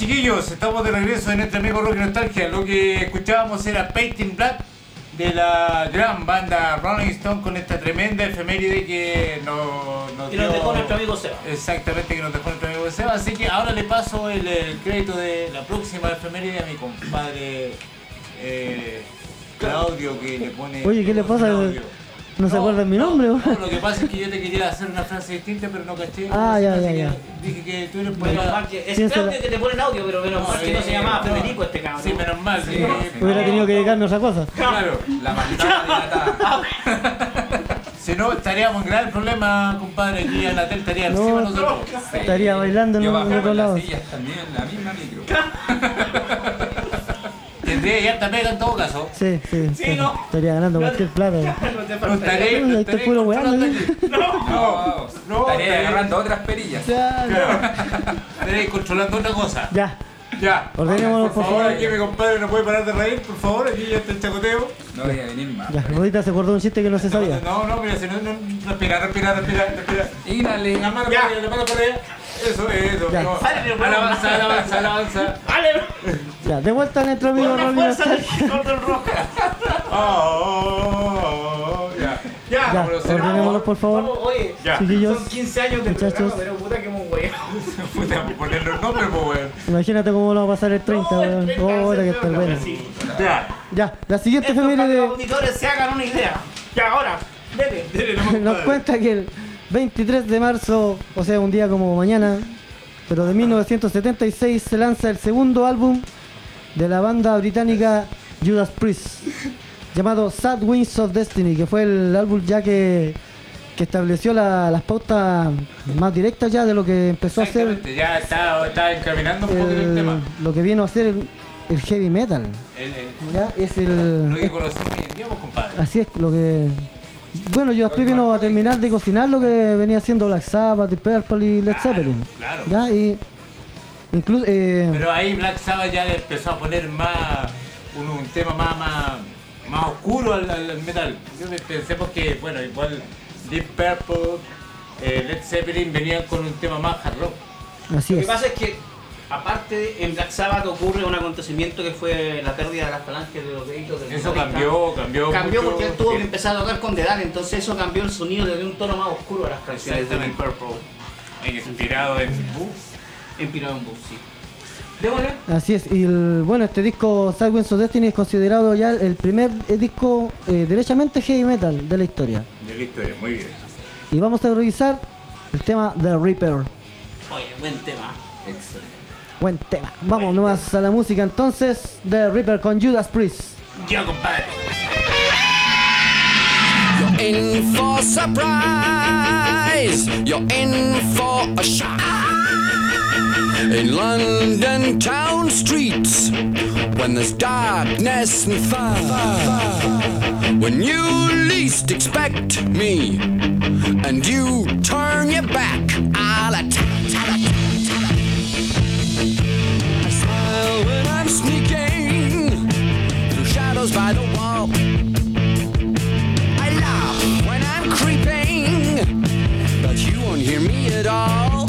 chiquillos, estamos de regreso en Entre Amigos Rock y Nostalgia. Lo que escuchábamos era Painting Black de la gran banda Rolling Stone con esta tremenda efeméride que nos, nos Y nos dio- dejó nuestro amigo Seba. Exactamente, que nos dejó nuestro amigo Seba. Así que ahora le paso el, el crédito de la próxima efeméride a mi compadre eh, Claudio, que le pone... Oye, ¿qué le pasa? Claudio. No se acuerda mi nombre, no, weón. no, lo que pasa es que yo te quería hacer una frase distinta, pero no caché. Ah, ya, Así ya, que ya. Dije que tú eres Menos poeta. mal que es Piénsala. Claudio que te pone en audio, pero menos mal que no se llamaba Federico este cabrón. Sí, menos mal. Sí, Sí, Hubiera no. tenido que dedicarme a otra cosa. Claro. La maldita dilatada. Si no, estaríamos en gran problema, compadre. Aquí Anatel estaría No. encima de nosotros. Sí. Estaría bailando en Yo un- en bajaba otro en la lado. silla también en la misma micro. Tendría ya harta pega en todo caso. Sí, sí. Sí, no. Estaría ganando cualquier plata. No te No falta. estaré, no Ahí está estaré puro controlando weón, aquí. No, no, estaría sí. agarrando otras perillas. Ya, Claro. Estaré controlando otra cosa. ya. Ya. Ordenémoslo, Por por favor, favor. aquí mi compadre no puede parar de reír, por favor. Aquí ya está el chacoteo. No voy a venir más. Ya, Rodita se acordó un chiste que no se sabía. No, no, mira, si no, no, respira, respira, respira, respira. Inhale. La mano Ya. para allá, la mano para allá. Eso, eso. Ya. No. Sale, pero bueno. Alabanza, alabanza, alabanza. ¡Vale! Ya, de vuelta a nuestro amigo Con la Rocky fuerza del Nostalgia. Gordon Roca. Oh, oh, oh, oh, ya. Ya, Ya, vámonos, ordenémoslo, por Vamos, favor. oye, Ya. Chiquillos, son quince años de muchachos. programa, pero puta que hemos güey. Puta, por ponerle los nombres, pues, weón. Imagínate cómo lo va a pasar el treinta, weón. Oh, ahora que está bueno. Ya. Ya, la siguiente Esto para que los efeméride auditores se hagan una idea. Ya, ahora, dele. Dele, nos cuenta que el veintitrés de marzo, o sea, un día como mañana, pero de mil novecientos setenta y seis, se lanza el segundo álbum de la banda británica Judas Priest, llamado Sad Winds of Destiny, que fue el álbum ya que, que estableció la- las pautas más directas ya de lo que empezó a ser Exactamente, ya está, está encaminando un poquito el, tema. el- lo que vino a ser el, el heavy metal. El, el- Ya, es lo el, que conocemos hoy en día, pues, compadre. así es lo que... Bueno, Judas Priest vino a terminar de cocinar lo que venía haciendo Black Sabbath, Deep Purple y Led Zeppelin. Claro. Ya, y incluso... Eh, Pero ahí Black Sabbath ya le empezó a poner más, un, un tema más, más, más oscuro al, al- al metal. Yo me- pensemos que, bueno, igual Deep Purple, eh, Led Zeppelin venían con un tema más hard rock. así Lo que es. pasa es que, aparte, en Black Sabbath ocurre un acontecimiento que fue la pérdida de las falanges de los deditos del Eso guitarrista. cambió, cambió Cambió mucho. porque él tuvo Sí. que empezar a tocar con dedal, entonces eso cambió el sonido de un tono más oscuro a las canciones de Deep Exactamente. Purple. Inspirado en Boo. En Pirate Blues, sí. Démosle. Así es. Y el, bueno, este disco Sad Winds of Destiny es considerado ya el primer eh, disco eh, derechamente heavy metal de la historia. De la historia, muy bien. Y vamos a revisar el tema The Reaper. Oye, buen tema. Excelente. Buen tema. Vamos nomás a la música entonces. The Reaper con Judas Priest. Ya, compadre. In for surprise, you're in for a shock. In London town streets, when there's darkness and fire, when you least expect me, and you turn your back, I'll attack. I smile when I'm sneaking through shadows by the wall. I laugh when I'm creeping, but you won't hear me at all.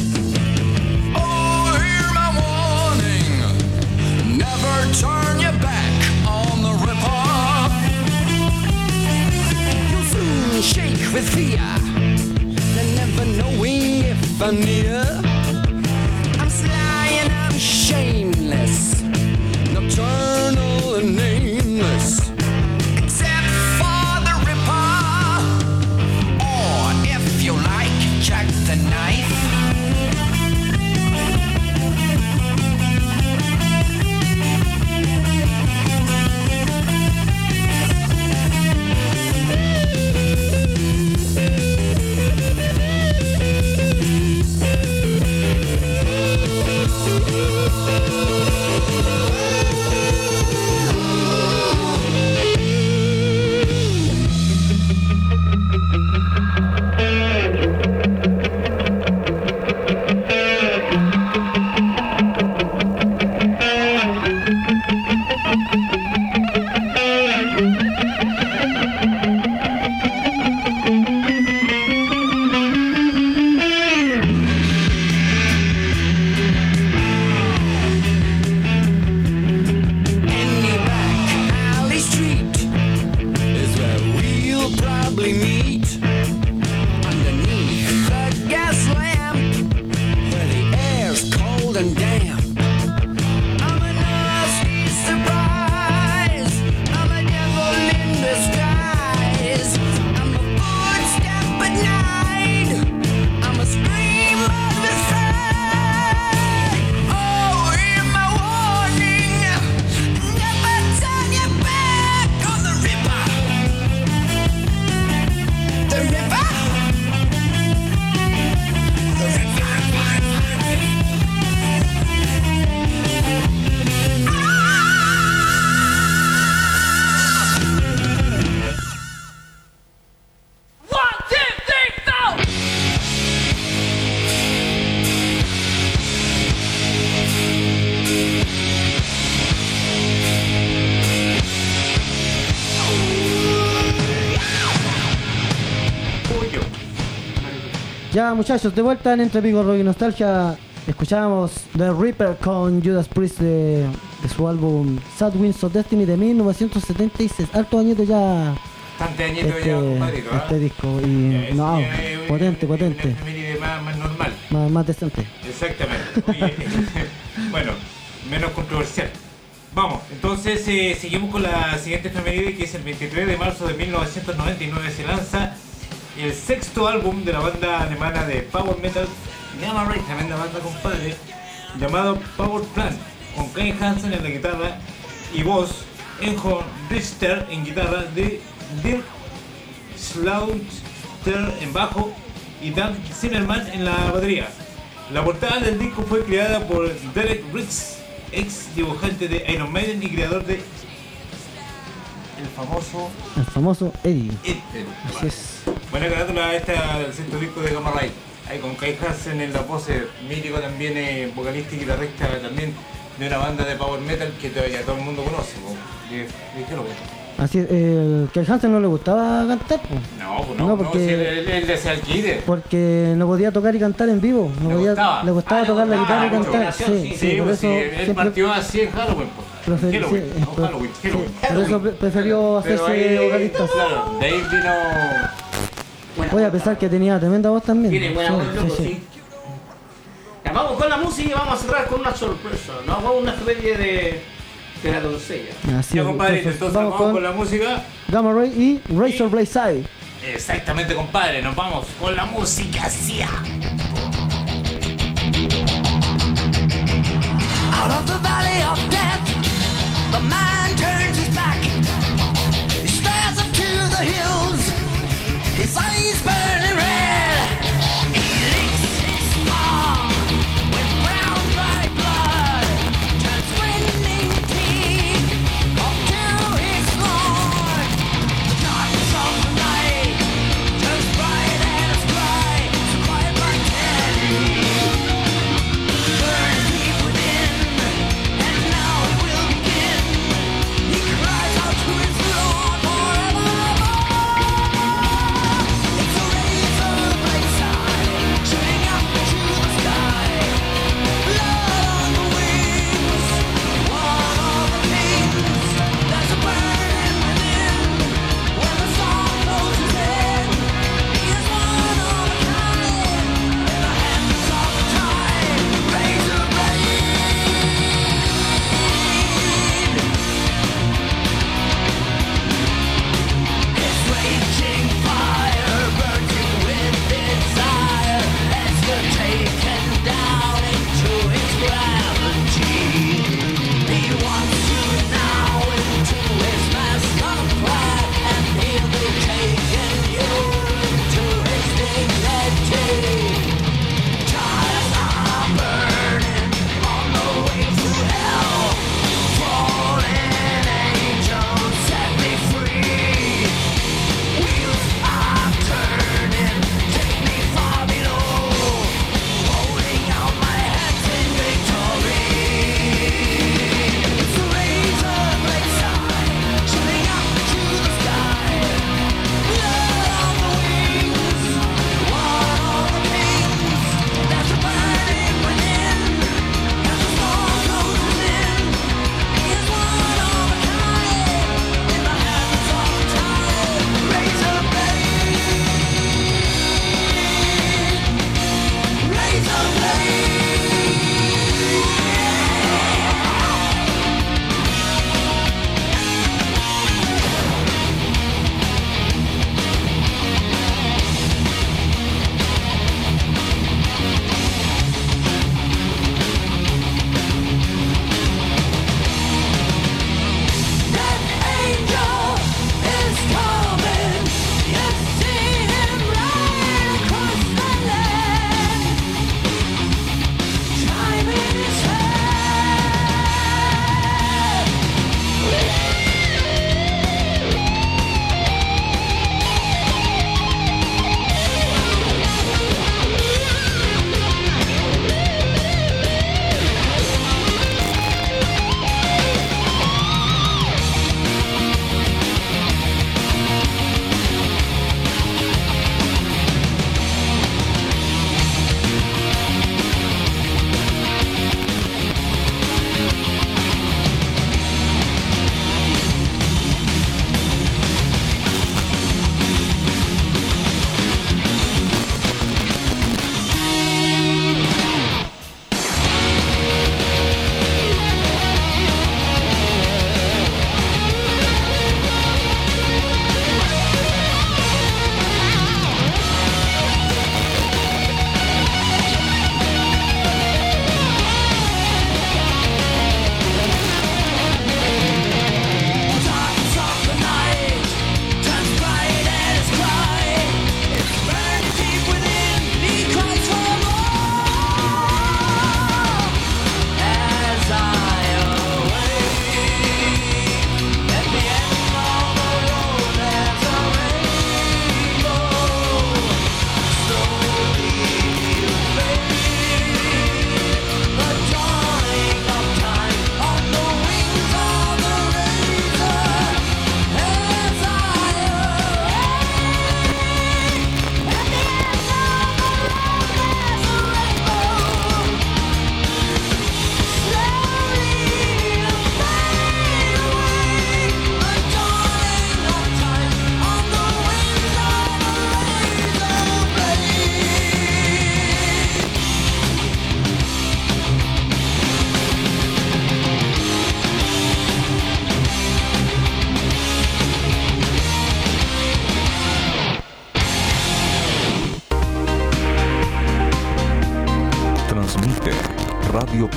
Oh, hear my warning, never turn your back on the Ripper. You'll soon shake with fear, then never knowing if I'm near. I'm sly and I'm shameless, nocturnal and nameless. Except for the Ripper, or if you like, Jack the Knife. Ya muchachos, de vuelta en Entre Amigos Rock y Nostalgia. Escuchábamos The Reaper con Judas Priest de, de su álbum Sad Winds of Destiny de mil novecientos setenta y seis. Alto añito ya. Bastante añito este, ya, compadrito, ¿eh? este disco. Y Ya, no, ya, ya, ya, potente, una potente. efeméride más, más normal. Más, más decente. Exactamente. Oye, bueno, menos controversial. Vamos, entonces eh, seguimos con la siguiente efeméride, que es el veintitrés de marzo de mil novecientos noventa y nueve. Se lanza el sexto álbum de la banda alemana de Power Metal, Gamma Ray, tremenda banda, compadre, llamado Power Plant, con Kai Hansen en la guitarra y voz, Enjo Richter en guitarra, de Dirk Schlauchter en bajo y Dan Zimmerman en la batería. La portada del disco fue creada por Derek Riggs, ex dibujante de Iron Maiden y creador de el famoso El famoso Eddie. Ethel. Así es. Buena carátula esta del sexto disco de Gamma Ray. Ahí con Kai Hansen en la pose, mítico también, eh, vocalista y guitarrista también de una banda de power metal que todavía todo el mundo conoce. Po. De, de qué lo bueno. Así es, el, que al Hansen no le gustaba cantar, pues. No, pues no, No, no, porque- si él, él, él decía el líder. Porque no podía tocar y cantar en vivo. No Le podía, gustaba. le gustaba Ah, le tocar la gustaba, guitarra y mucho. cantar. Sí, Sí, sí, Sí, por pues eso sí, él siempre partió así en Halloween. Pues. prefer- Halloween, sí, no pre- Halloween, sí, Halloween. por eso pre- prefirió Pero hacerse ahí, vocalista. claro, de ahí vino. Buena Oye, a voz, pesar que tenía tremenda voz también. Tiene buena Sí, voz, loco, sí, sí. sí. Ya, vamos con la música y vamos a cerrar con una sorpresa. Nos vamos a una serie de, de la doncella. Así Ya, es, compadre, entonces vamos, con la música. Gamma Ray y Razor Blade Side. Exactamente, compadre, nos vamos con la música, sí. Out of the valley of death, the man turns his back. He stares up to the hills, his eyes burning red. He licks his palm with brown dry blood, turns winning teeth up to his lord. The darkness of the night turns bright and it's bright, so quiet my Teddy. Burns deep within, and now it will begin. He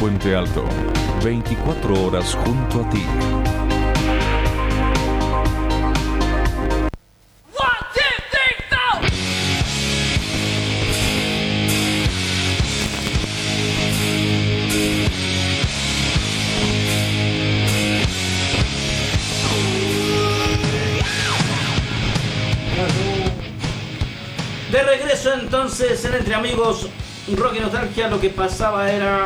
Puente Alto, veinticuatro horas junto a ti. De regreso entonces en Entre Amigos Rock y Nostalgia, lo que pasaba era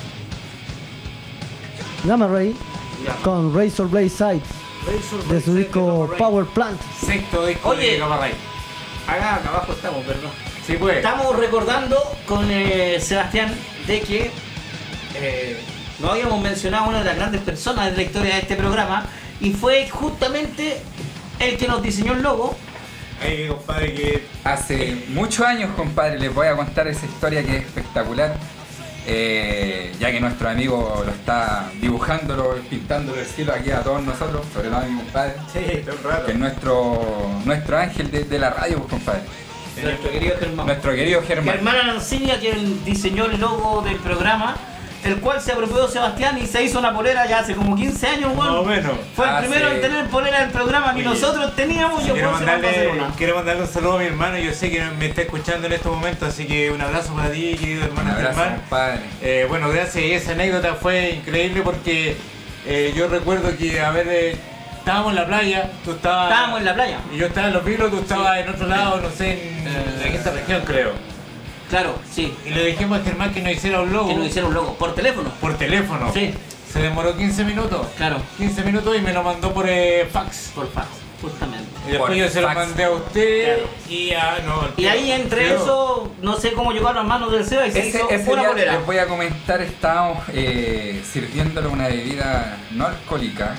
Gamma Ray con Razor Blade Sight de su disco Power Plant. Sexto disco Oye. de Gamma Ray. acá, acá abajo estamos, perdón. Sí, pues. Estamos recordando con eh, Sebastián de que eh, no habíamos mencionado a una de las grandes personas de la historia de este programa y fue justamente el que nos diseñó el logo. Ay, compadre, que Hace muchos años, compadre, les voy a contar esa historia que es espectacular. Eh, ya que nuestro amigo lo está dibujándolo, pintándolo el cielo aquí a todos nosotros, sobre todo a mi compadre. sí, todo el rato. Que es nuestro, nuestro ángel de, de la radio, pues, compadre. Nuestro querido Germán. Nuestro querido Germán. Germán Arancilla, que diseñó el logo del programa, el cual se apropió Sebastián y se hizo una polera ya hace como quince años, weón. Más o menos. Fue el Hace- primero en tener polera del programa que Oye, nosotros teníamos y Quiero después se mandó a hacer mandarle, una. quiero mandarle un saludo a mi hermano, yo sé que me está escuchando en estos momentos, así que un abrazo para ti, querido Un hermano abrazo, Germán. compadre. Eh, bueno, gracias, y esa anécdota fue increíble porque eh, yo recuerdo que, a ver, eh, estábamos en la playa, tú estabas... Estábamos en la playa. Y yo estaba en Los Vilos, tú estabas en otro lado, no sé, en Eh, la quinta región creo. Claro, sí. Y le dijimos a Germán que nos hiciera un logo Que nos hicieron un logo. Por teléfono. por teléfono. Sí, Se demoró quince minutos. claro. quince minutos y me lo mandó por eh, fax. Por fax, justamente. Y después Por yo se lo fax. mandé a usted Claro. y a... No, el Y tío- ahí entre tío. eso, no sé cómo llegó a las manos del Seba y se Ese, hizo ese una día polera. les voy a comentar, estábamos eh, sirviéndole una bebida no alcohólica.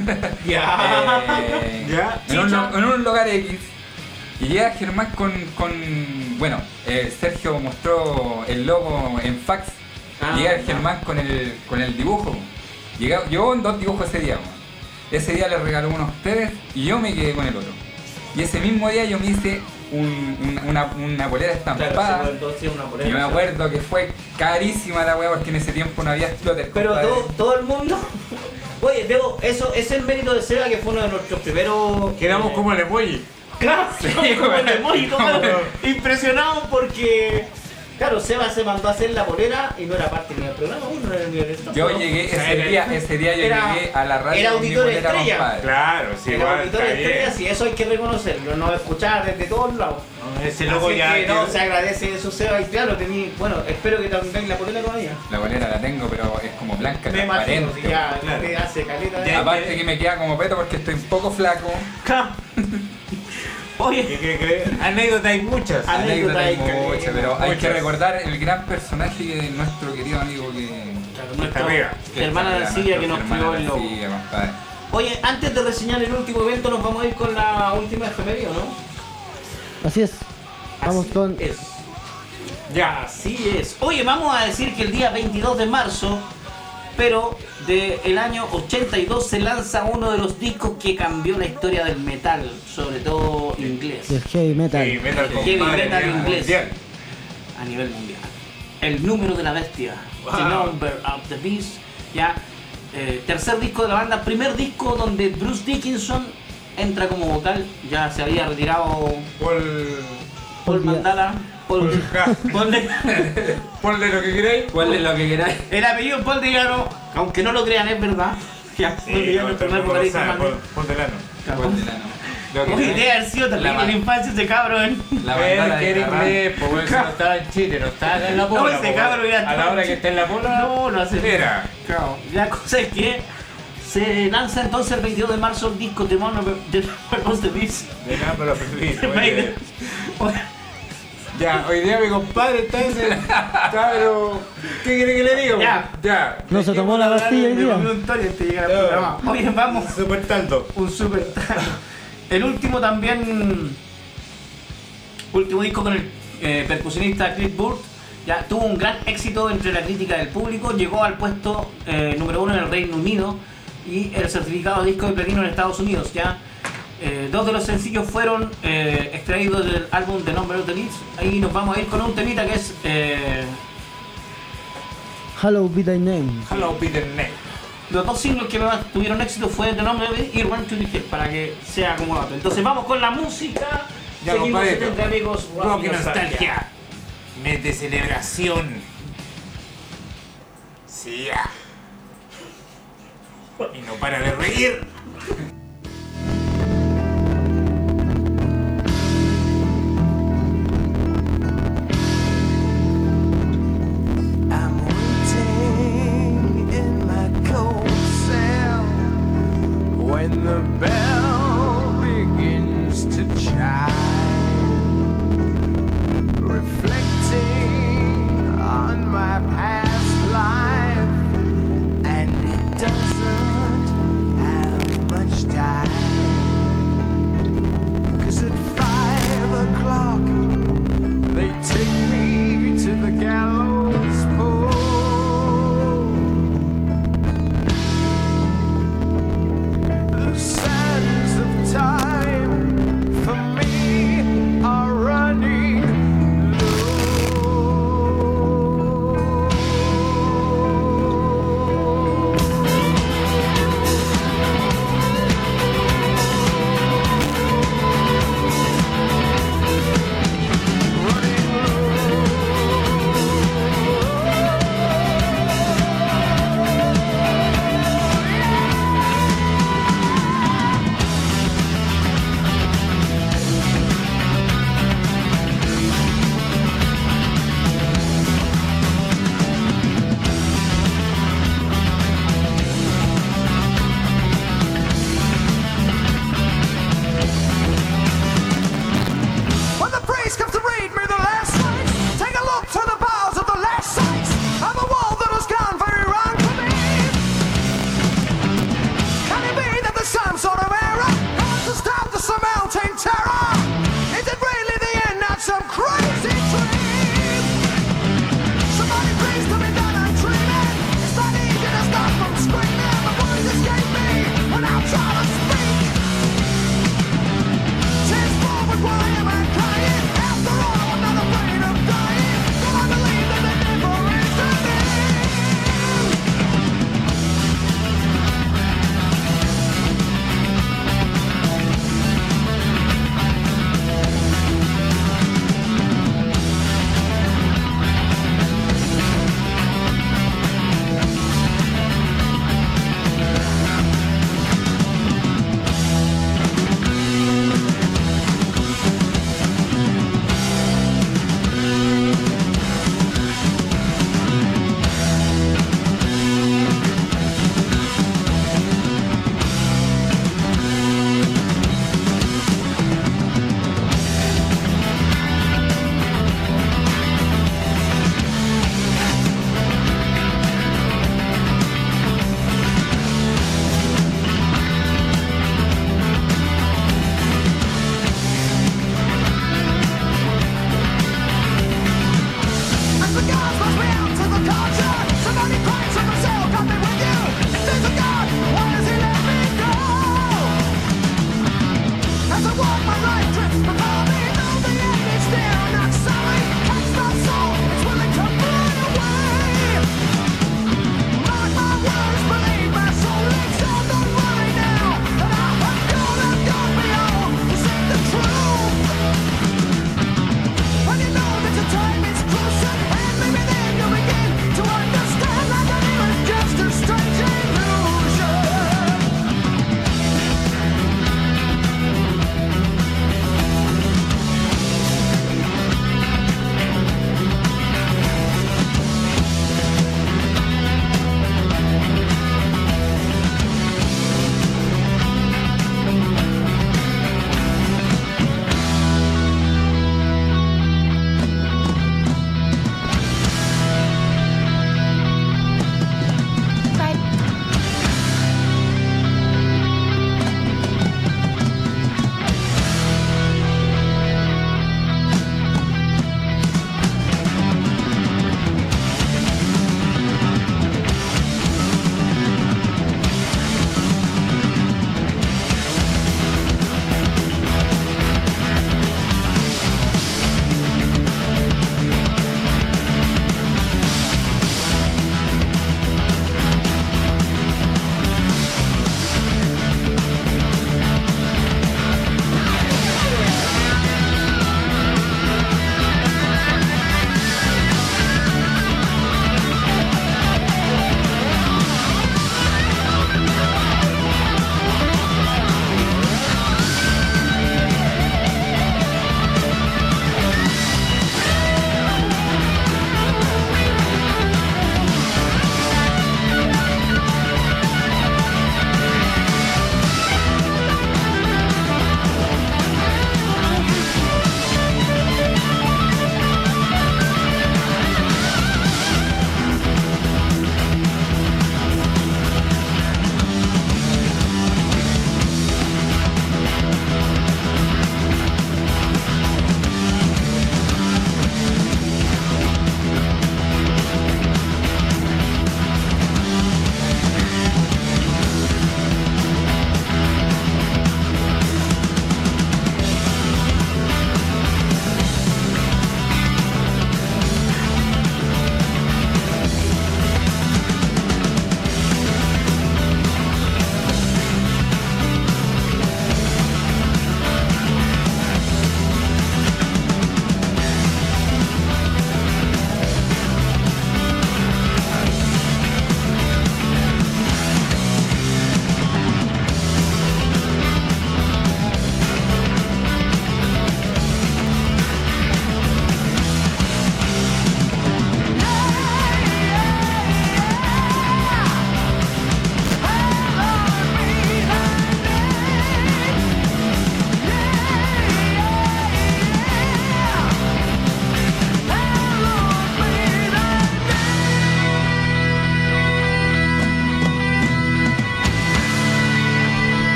Ya. Eh, Ya. en, un, Chicha. lo- en un lugar X. Y llega Germán con, con bueno, eh, Sergio mostró el logo en fax. Ah, llega ya. Germán con el, con el dibujo. Llega, llegó en dos dibujos ese día. weón. Ese día le regaló uno a ustedes y yo me quedé con el otro. Y ese mismo día yo me hice un- un- una, una polera estampada. Claro, entonces una polera. Y me acuerdo que fue carísima la weá porque en ese tiempo no había exploter. Pero compadre. todo, todo el mundo. Oye, Debo, eso es el mérito de Seba, que fue uno de nuestros primeros. Quedamos eh, como el emoji. Claro, como el emoji, como Como- impresionado porque. Claro, Seba se mandó a hacer la polera y no era parte ni del programa, uno era ni del staff, Yo ¿no? llegué O sea, ese era- día, ese día yo era- llegué a la radio era con mi auditor polera, estrella. compadre. Claro, sí, El igual auditor está de bien. estrellas, y eso hay que reconocerlo, no escuchar desde todos lados. No, ese logo Así ya... que no, quedó- se agradece eso, Seba, y claro, tení, bueno, espero que también la polera todavía. La bolera la tengo, pero es como blanca, Me imagino, transparente. si ya claro. te hace caleta de... Ya. Aparte que me queda como peto porque estoy un poco flaco. Oye, ¿Qué- qué- qué? Anécdotas hay muchas. Ah, Anécdota Anécdota hay hay caleta, muchas, pero hay muchas. que recordar el gran personaje de nuestro querido amigo que... nuestro arriba. que hermana está arriba, Arancilla que nos nuestro creó hermano el logo. Arancilla, compadre. Oye, antes de reseñar el último evento, nos vamos a ir con la última efeméride, ¿no? Así es. Vamos Así con es. Ya, así es. Oye, vamos a decir que el día veintidós de marzo, pero del año ochenta y dos, se lanza uno de los discos que cambió la historia del metal, sobre todo inglés, el heavy metal. Sí, metal, Heavy compadre, metal mundial. inglés. A nivel mundial. El número de la bestia. The Wow. Number of the Beast. Ya. Eh, tercer disco de la banda. Primer disco donde Bruce Dickinson entra como vocal. Ya se había retirado Paul... Paul Paul Díaz. Mandala. Paul, Paul de- Ponle lo que queráis. ¿Cuál es lo que queráis? el apellido Paul Digano, aunque no lo crean, es verdad. Ya, Paul Sí, Digano, no, el primer todo el mundo lo vocalista sabe, más Paul- Paul Delano. ¿Cuál de la no? Lo que Oye, queráis. debe haber sido también La en la ma- infancia ese cabrón. La Él bandana que de era Carrán. inglés, pues eso no estaba en Chile, no estaba acá en la No, pola. ese pues, cabrón ya a la estaba hora en que esté en la pola, No, no hace. Era. Claro. La cosa es que se lanza entonces el veintidós de marzo el disco The Number of the Beast. de nada, pero feliz. Maiden. Oye, Ya, hoy día mi compadre está ese. Está, pero. ¿Qué quiere que le diga? Ya. Ya. No se tomó la pastilla hoy me día. comió un Tony antes de llegar al No. programa. Oye, vamos. Super tanto. Un super. El último también. Último disco con el eh, percusionista Cliff Burke. Ya tuvo un gran éxito entre la crítica del público. Llegó al puesto eh, número uno en el Reino Unido y el certificado de disco de platino en Estados Unidos. Ya eh, dos de los sencillos fueron eh, extraídos del álbum The Number of the Beast. Ahí nos vamos a ir con un temita que es. Eh, Hello Be Thy Name. Hello Be The Name. Los dos singles que tuvieron éxito fue The Nombre y Run to the Hill, para que sea como dato. Entonces vamos con la música. Ya, Seguimos compadre. entre amigos. Rock y nostalgia. Mes de celebración. Sí, ya. Y no para de reír. I'm waiting in my cold cell when the bell begins to chime, reflecting on my past life, and it doesn't have much time. 'Cause at five o'clock they take me to the gallows pole. The sun is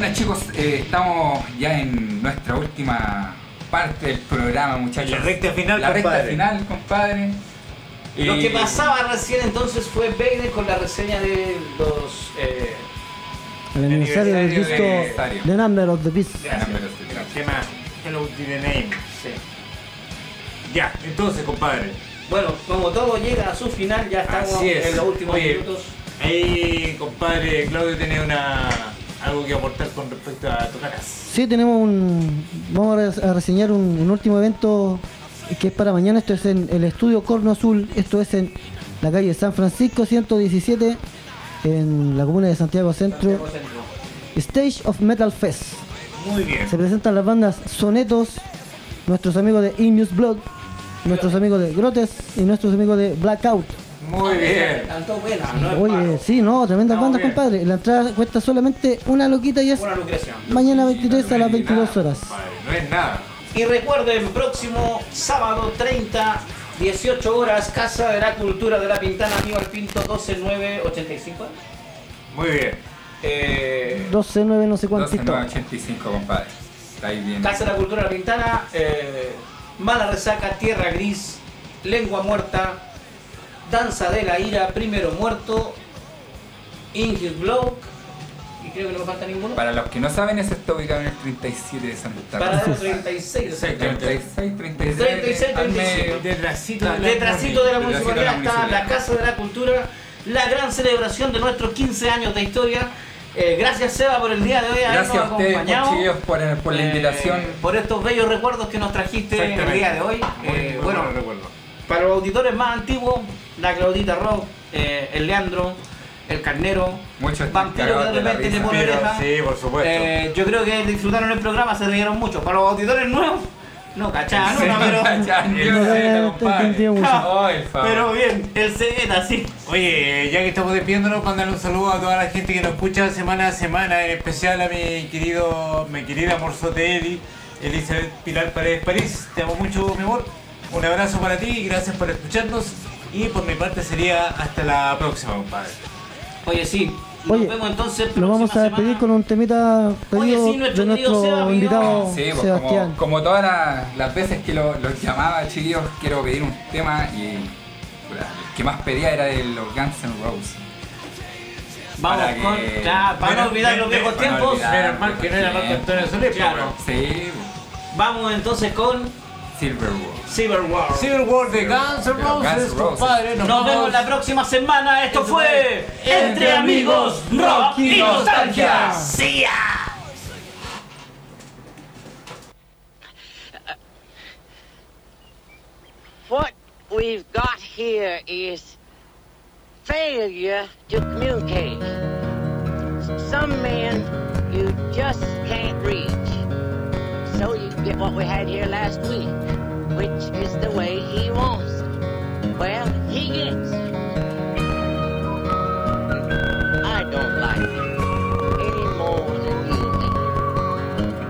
chicos, eh, estamos ya en nuestra última parte del programa, muchachos. La recta final, La compadre. recta final, compadre. Lo Eh, que pasaba recién entonces fue Vader con la reseña de los... Eh, El aniversario del disco aniversario. The Number of the Beast. Ya, pero sí, El gracias. tema Hello to the Name. sí. Ya, entonces, compadre. Bueno, como todo llega a su final, ya estamos Así es. en los últimos Oye, minutos. Ahí, compadre Claudio, tiene una algo que aportar con respecto a Tocaras. Sí, tenemos un. Vamos a res- a reseñar un, un último evento que es para mañana. Esto es en el Estudio Corno Azul. Esto es en la calle San Francisco ciento diecisiete, en la comuna de Santiago Centro. Santiago Centro. Stage of Metal Fest. Muy bien. Se presentan las bandas Sonetos, nuestros amigos de Immuse Blood, nuestros amigos de Grotes y nuestros amigos de Blackout. Muy bien. Cantó buena, no es Oye, malo. sí, no, tremendas No, bandas, bien. compadre. La entrada cuesta solamente una loquita y es Una lucración. mañana veintitrés a las veintidós horas. Compadre, no es nada. Y recuerden, próximo sábado treinta, dieciocho horas, Casa de la Cultura de la Pintana, Aníbal Pinto, doce nueve ochenta y cinco. Muy bien. Eh, doce nueve no sé doce cuántito. nueve ochenta y cinco, compadre. Está ahí bien. Casa de la Cultura de la Pintana, eh, Mala Resaca, Tierra Gris, Lengua Muerta, Danza de la Ira, Primero Muerto, Ingrid Blow, y creo que no me falta ninguno. Para los que no saben, eso está ubicado en el treinta y siete de Santa Para Cruz. el treinta y seis. Exactamente. treinta y seis, treinta y siete. treinta y seis, al treinta y siete. medio. Detrásito de la Detrásito de la Detrásito de la municipalidad está municipalidad. la Casa de la Cultura, la gran celebración de nuestros quince años de historia. Eh, gracias, Seba, por el día de hoy habernos Gracias a ustedes, acompañado. chiquillos, por, por la Eh, invitación. por estos bellos recuerdos que nos trajiste el Exactamente. día de hoy. Muy Eh, bien, bueno, no recuerdo. para los auditores más antiguos, la Claudita Rock, eh, el Leandro, el Carnero, Muchos Vampiro que de cagados de la repente le risa. pone Pero, oreja. sí, por supuesto. Eh, yo creo que disfrutaron el programa, se rieron mucho. Para los auditores nuevos, no cachaban Sí, una, pero, cachan, el yo No, sé, eh, compadre. entendido mucho. Ay, el favor. pero bien, el Cegueta, sí. Oye, ya que estamos despidiéndonos, mandarle un saludo a toda la gente que nos escucha semana a semana, en especial a mi querido, mi querida Morzote Eli, Elizabeth Pilar Paredes París. Te amo mucho, mi amor. Un abrazo para ti y gracias por escucharnos. Y por mi parte sería hasta la próxima, compadre. Oye, sí. Nos Oye, vemos entonces. Nos próxima vamos a despedir semana. con un temita pedido Oye, sí, nuestro de querido nuestro Seba pidió- invitado Sí, pues, Sebastián. como, como todas las, las veces que lo- los llamaba, chiquillos, quiero pedir un tema y puta, el que más pedía era de los Guns N' Roses. Vamos para que- con. Ya, para no Menos- olvidar los menos- viejos para no tiempos. olvidar. Menos mal que no era Marco Antonio Solís, Claro. pues, Sí, Vamos entonces con Silver Wolf. Cyber War. Civil War de Guns N' De los Guns N' Roses, Roses. compadre. Nos vemos la próxima semana. Esto fue Entre Amigos, Rock y Nostalgia. ¡Sí! What we've got here is failure to communicate. Some men you just can't reach. So you get what we had here last week, which is the way he wants it. Well, he gets it. I don't like it any more than you do.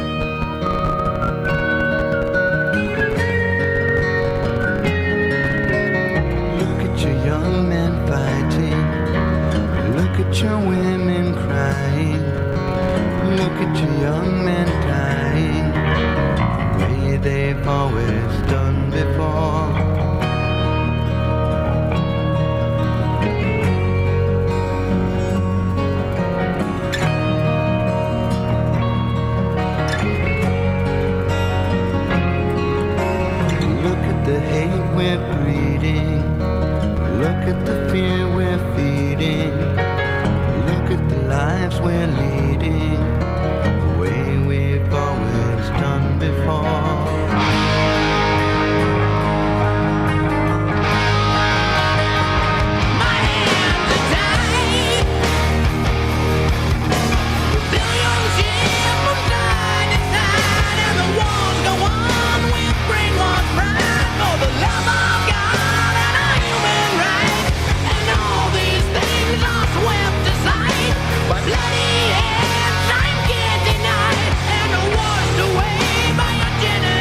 Look at your young men fighting. Look at your women crying. Look at your young men dying. The way they've always done before. Look at the hate we're breeding. Look at the fear we're feeding. Look at the lives we're leading. The way we've always done before. My hands are tied. Billions shift from side to side, and the wars go on. We bring what's right for the love of God and our human rights. And all these things are swept aside by bloody hands. Time can't deny, and washed away by a generation.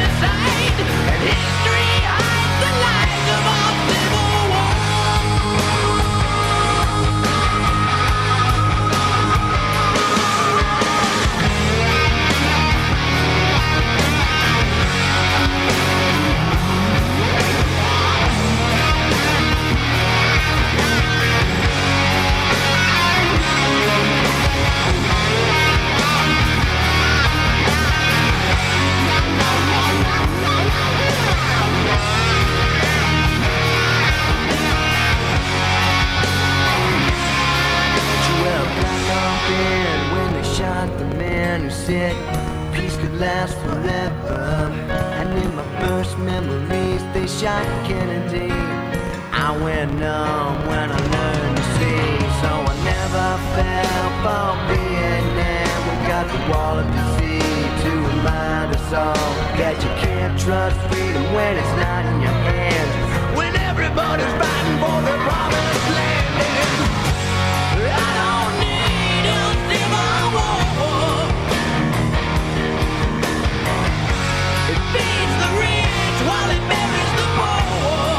they shot Kennedy. I went numb when I learned to see, so I never fell for Vietnam. We got the wall of deceit to remind us all that you can't trust freedom when it's not in your hands. When everybody's fighting for the promised land. I don't need a civil war. It feeds the rich while it buries the poor.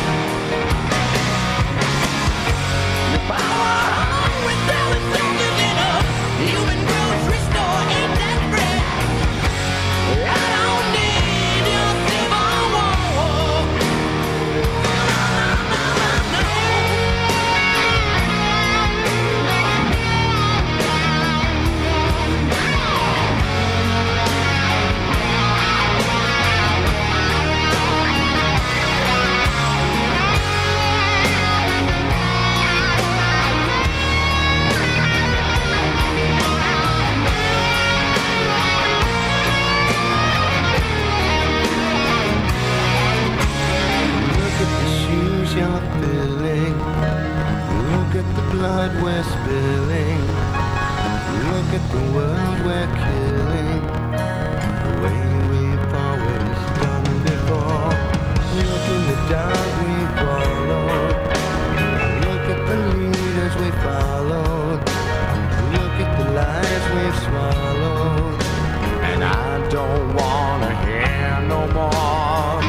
The power hungry selling soldiers in a human grocery store ain't that bread. I don't need a civil war. You're filling. Look at the blood we're spilling. Look at the world we're killing. The way we've always done before. Look in the dark we followed. Look at the leaders we followed. Look at the lies we've swallowed. And I don't wanna hear no more.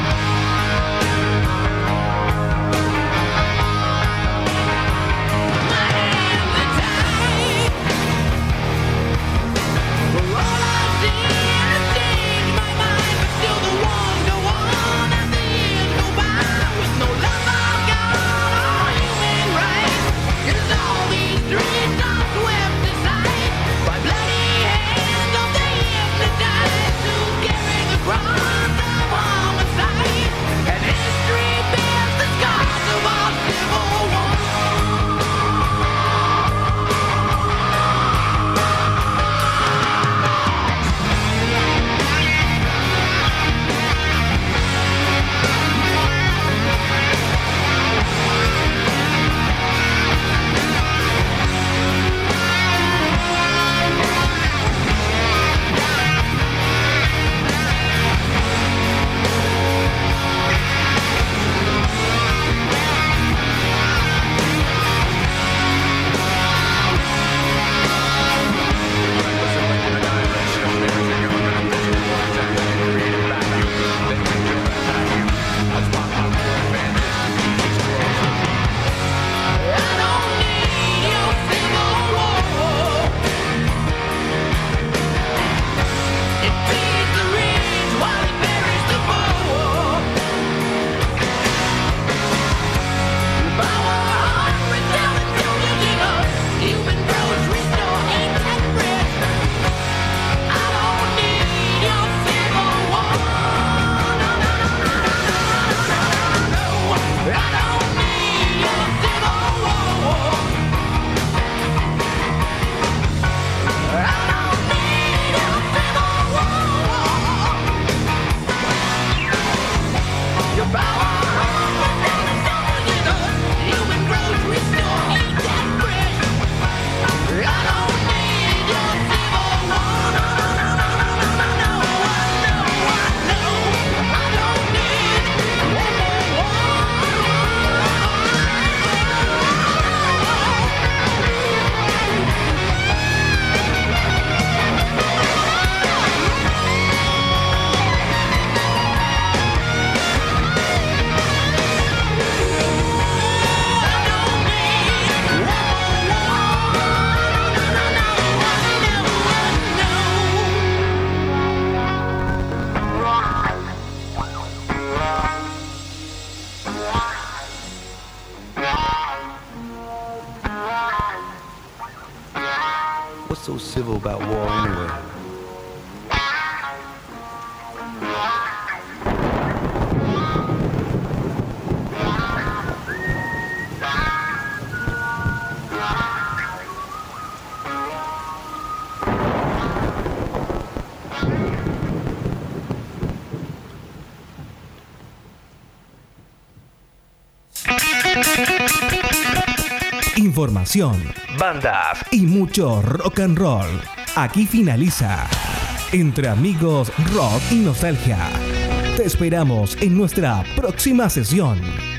What's so civil about war anyway? Información, bandas y mucho rock and roll. Aquí finaliza Entre Amigos Rock y Nostalgia. Te esperamos en nuestra próxima sesión.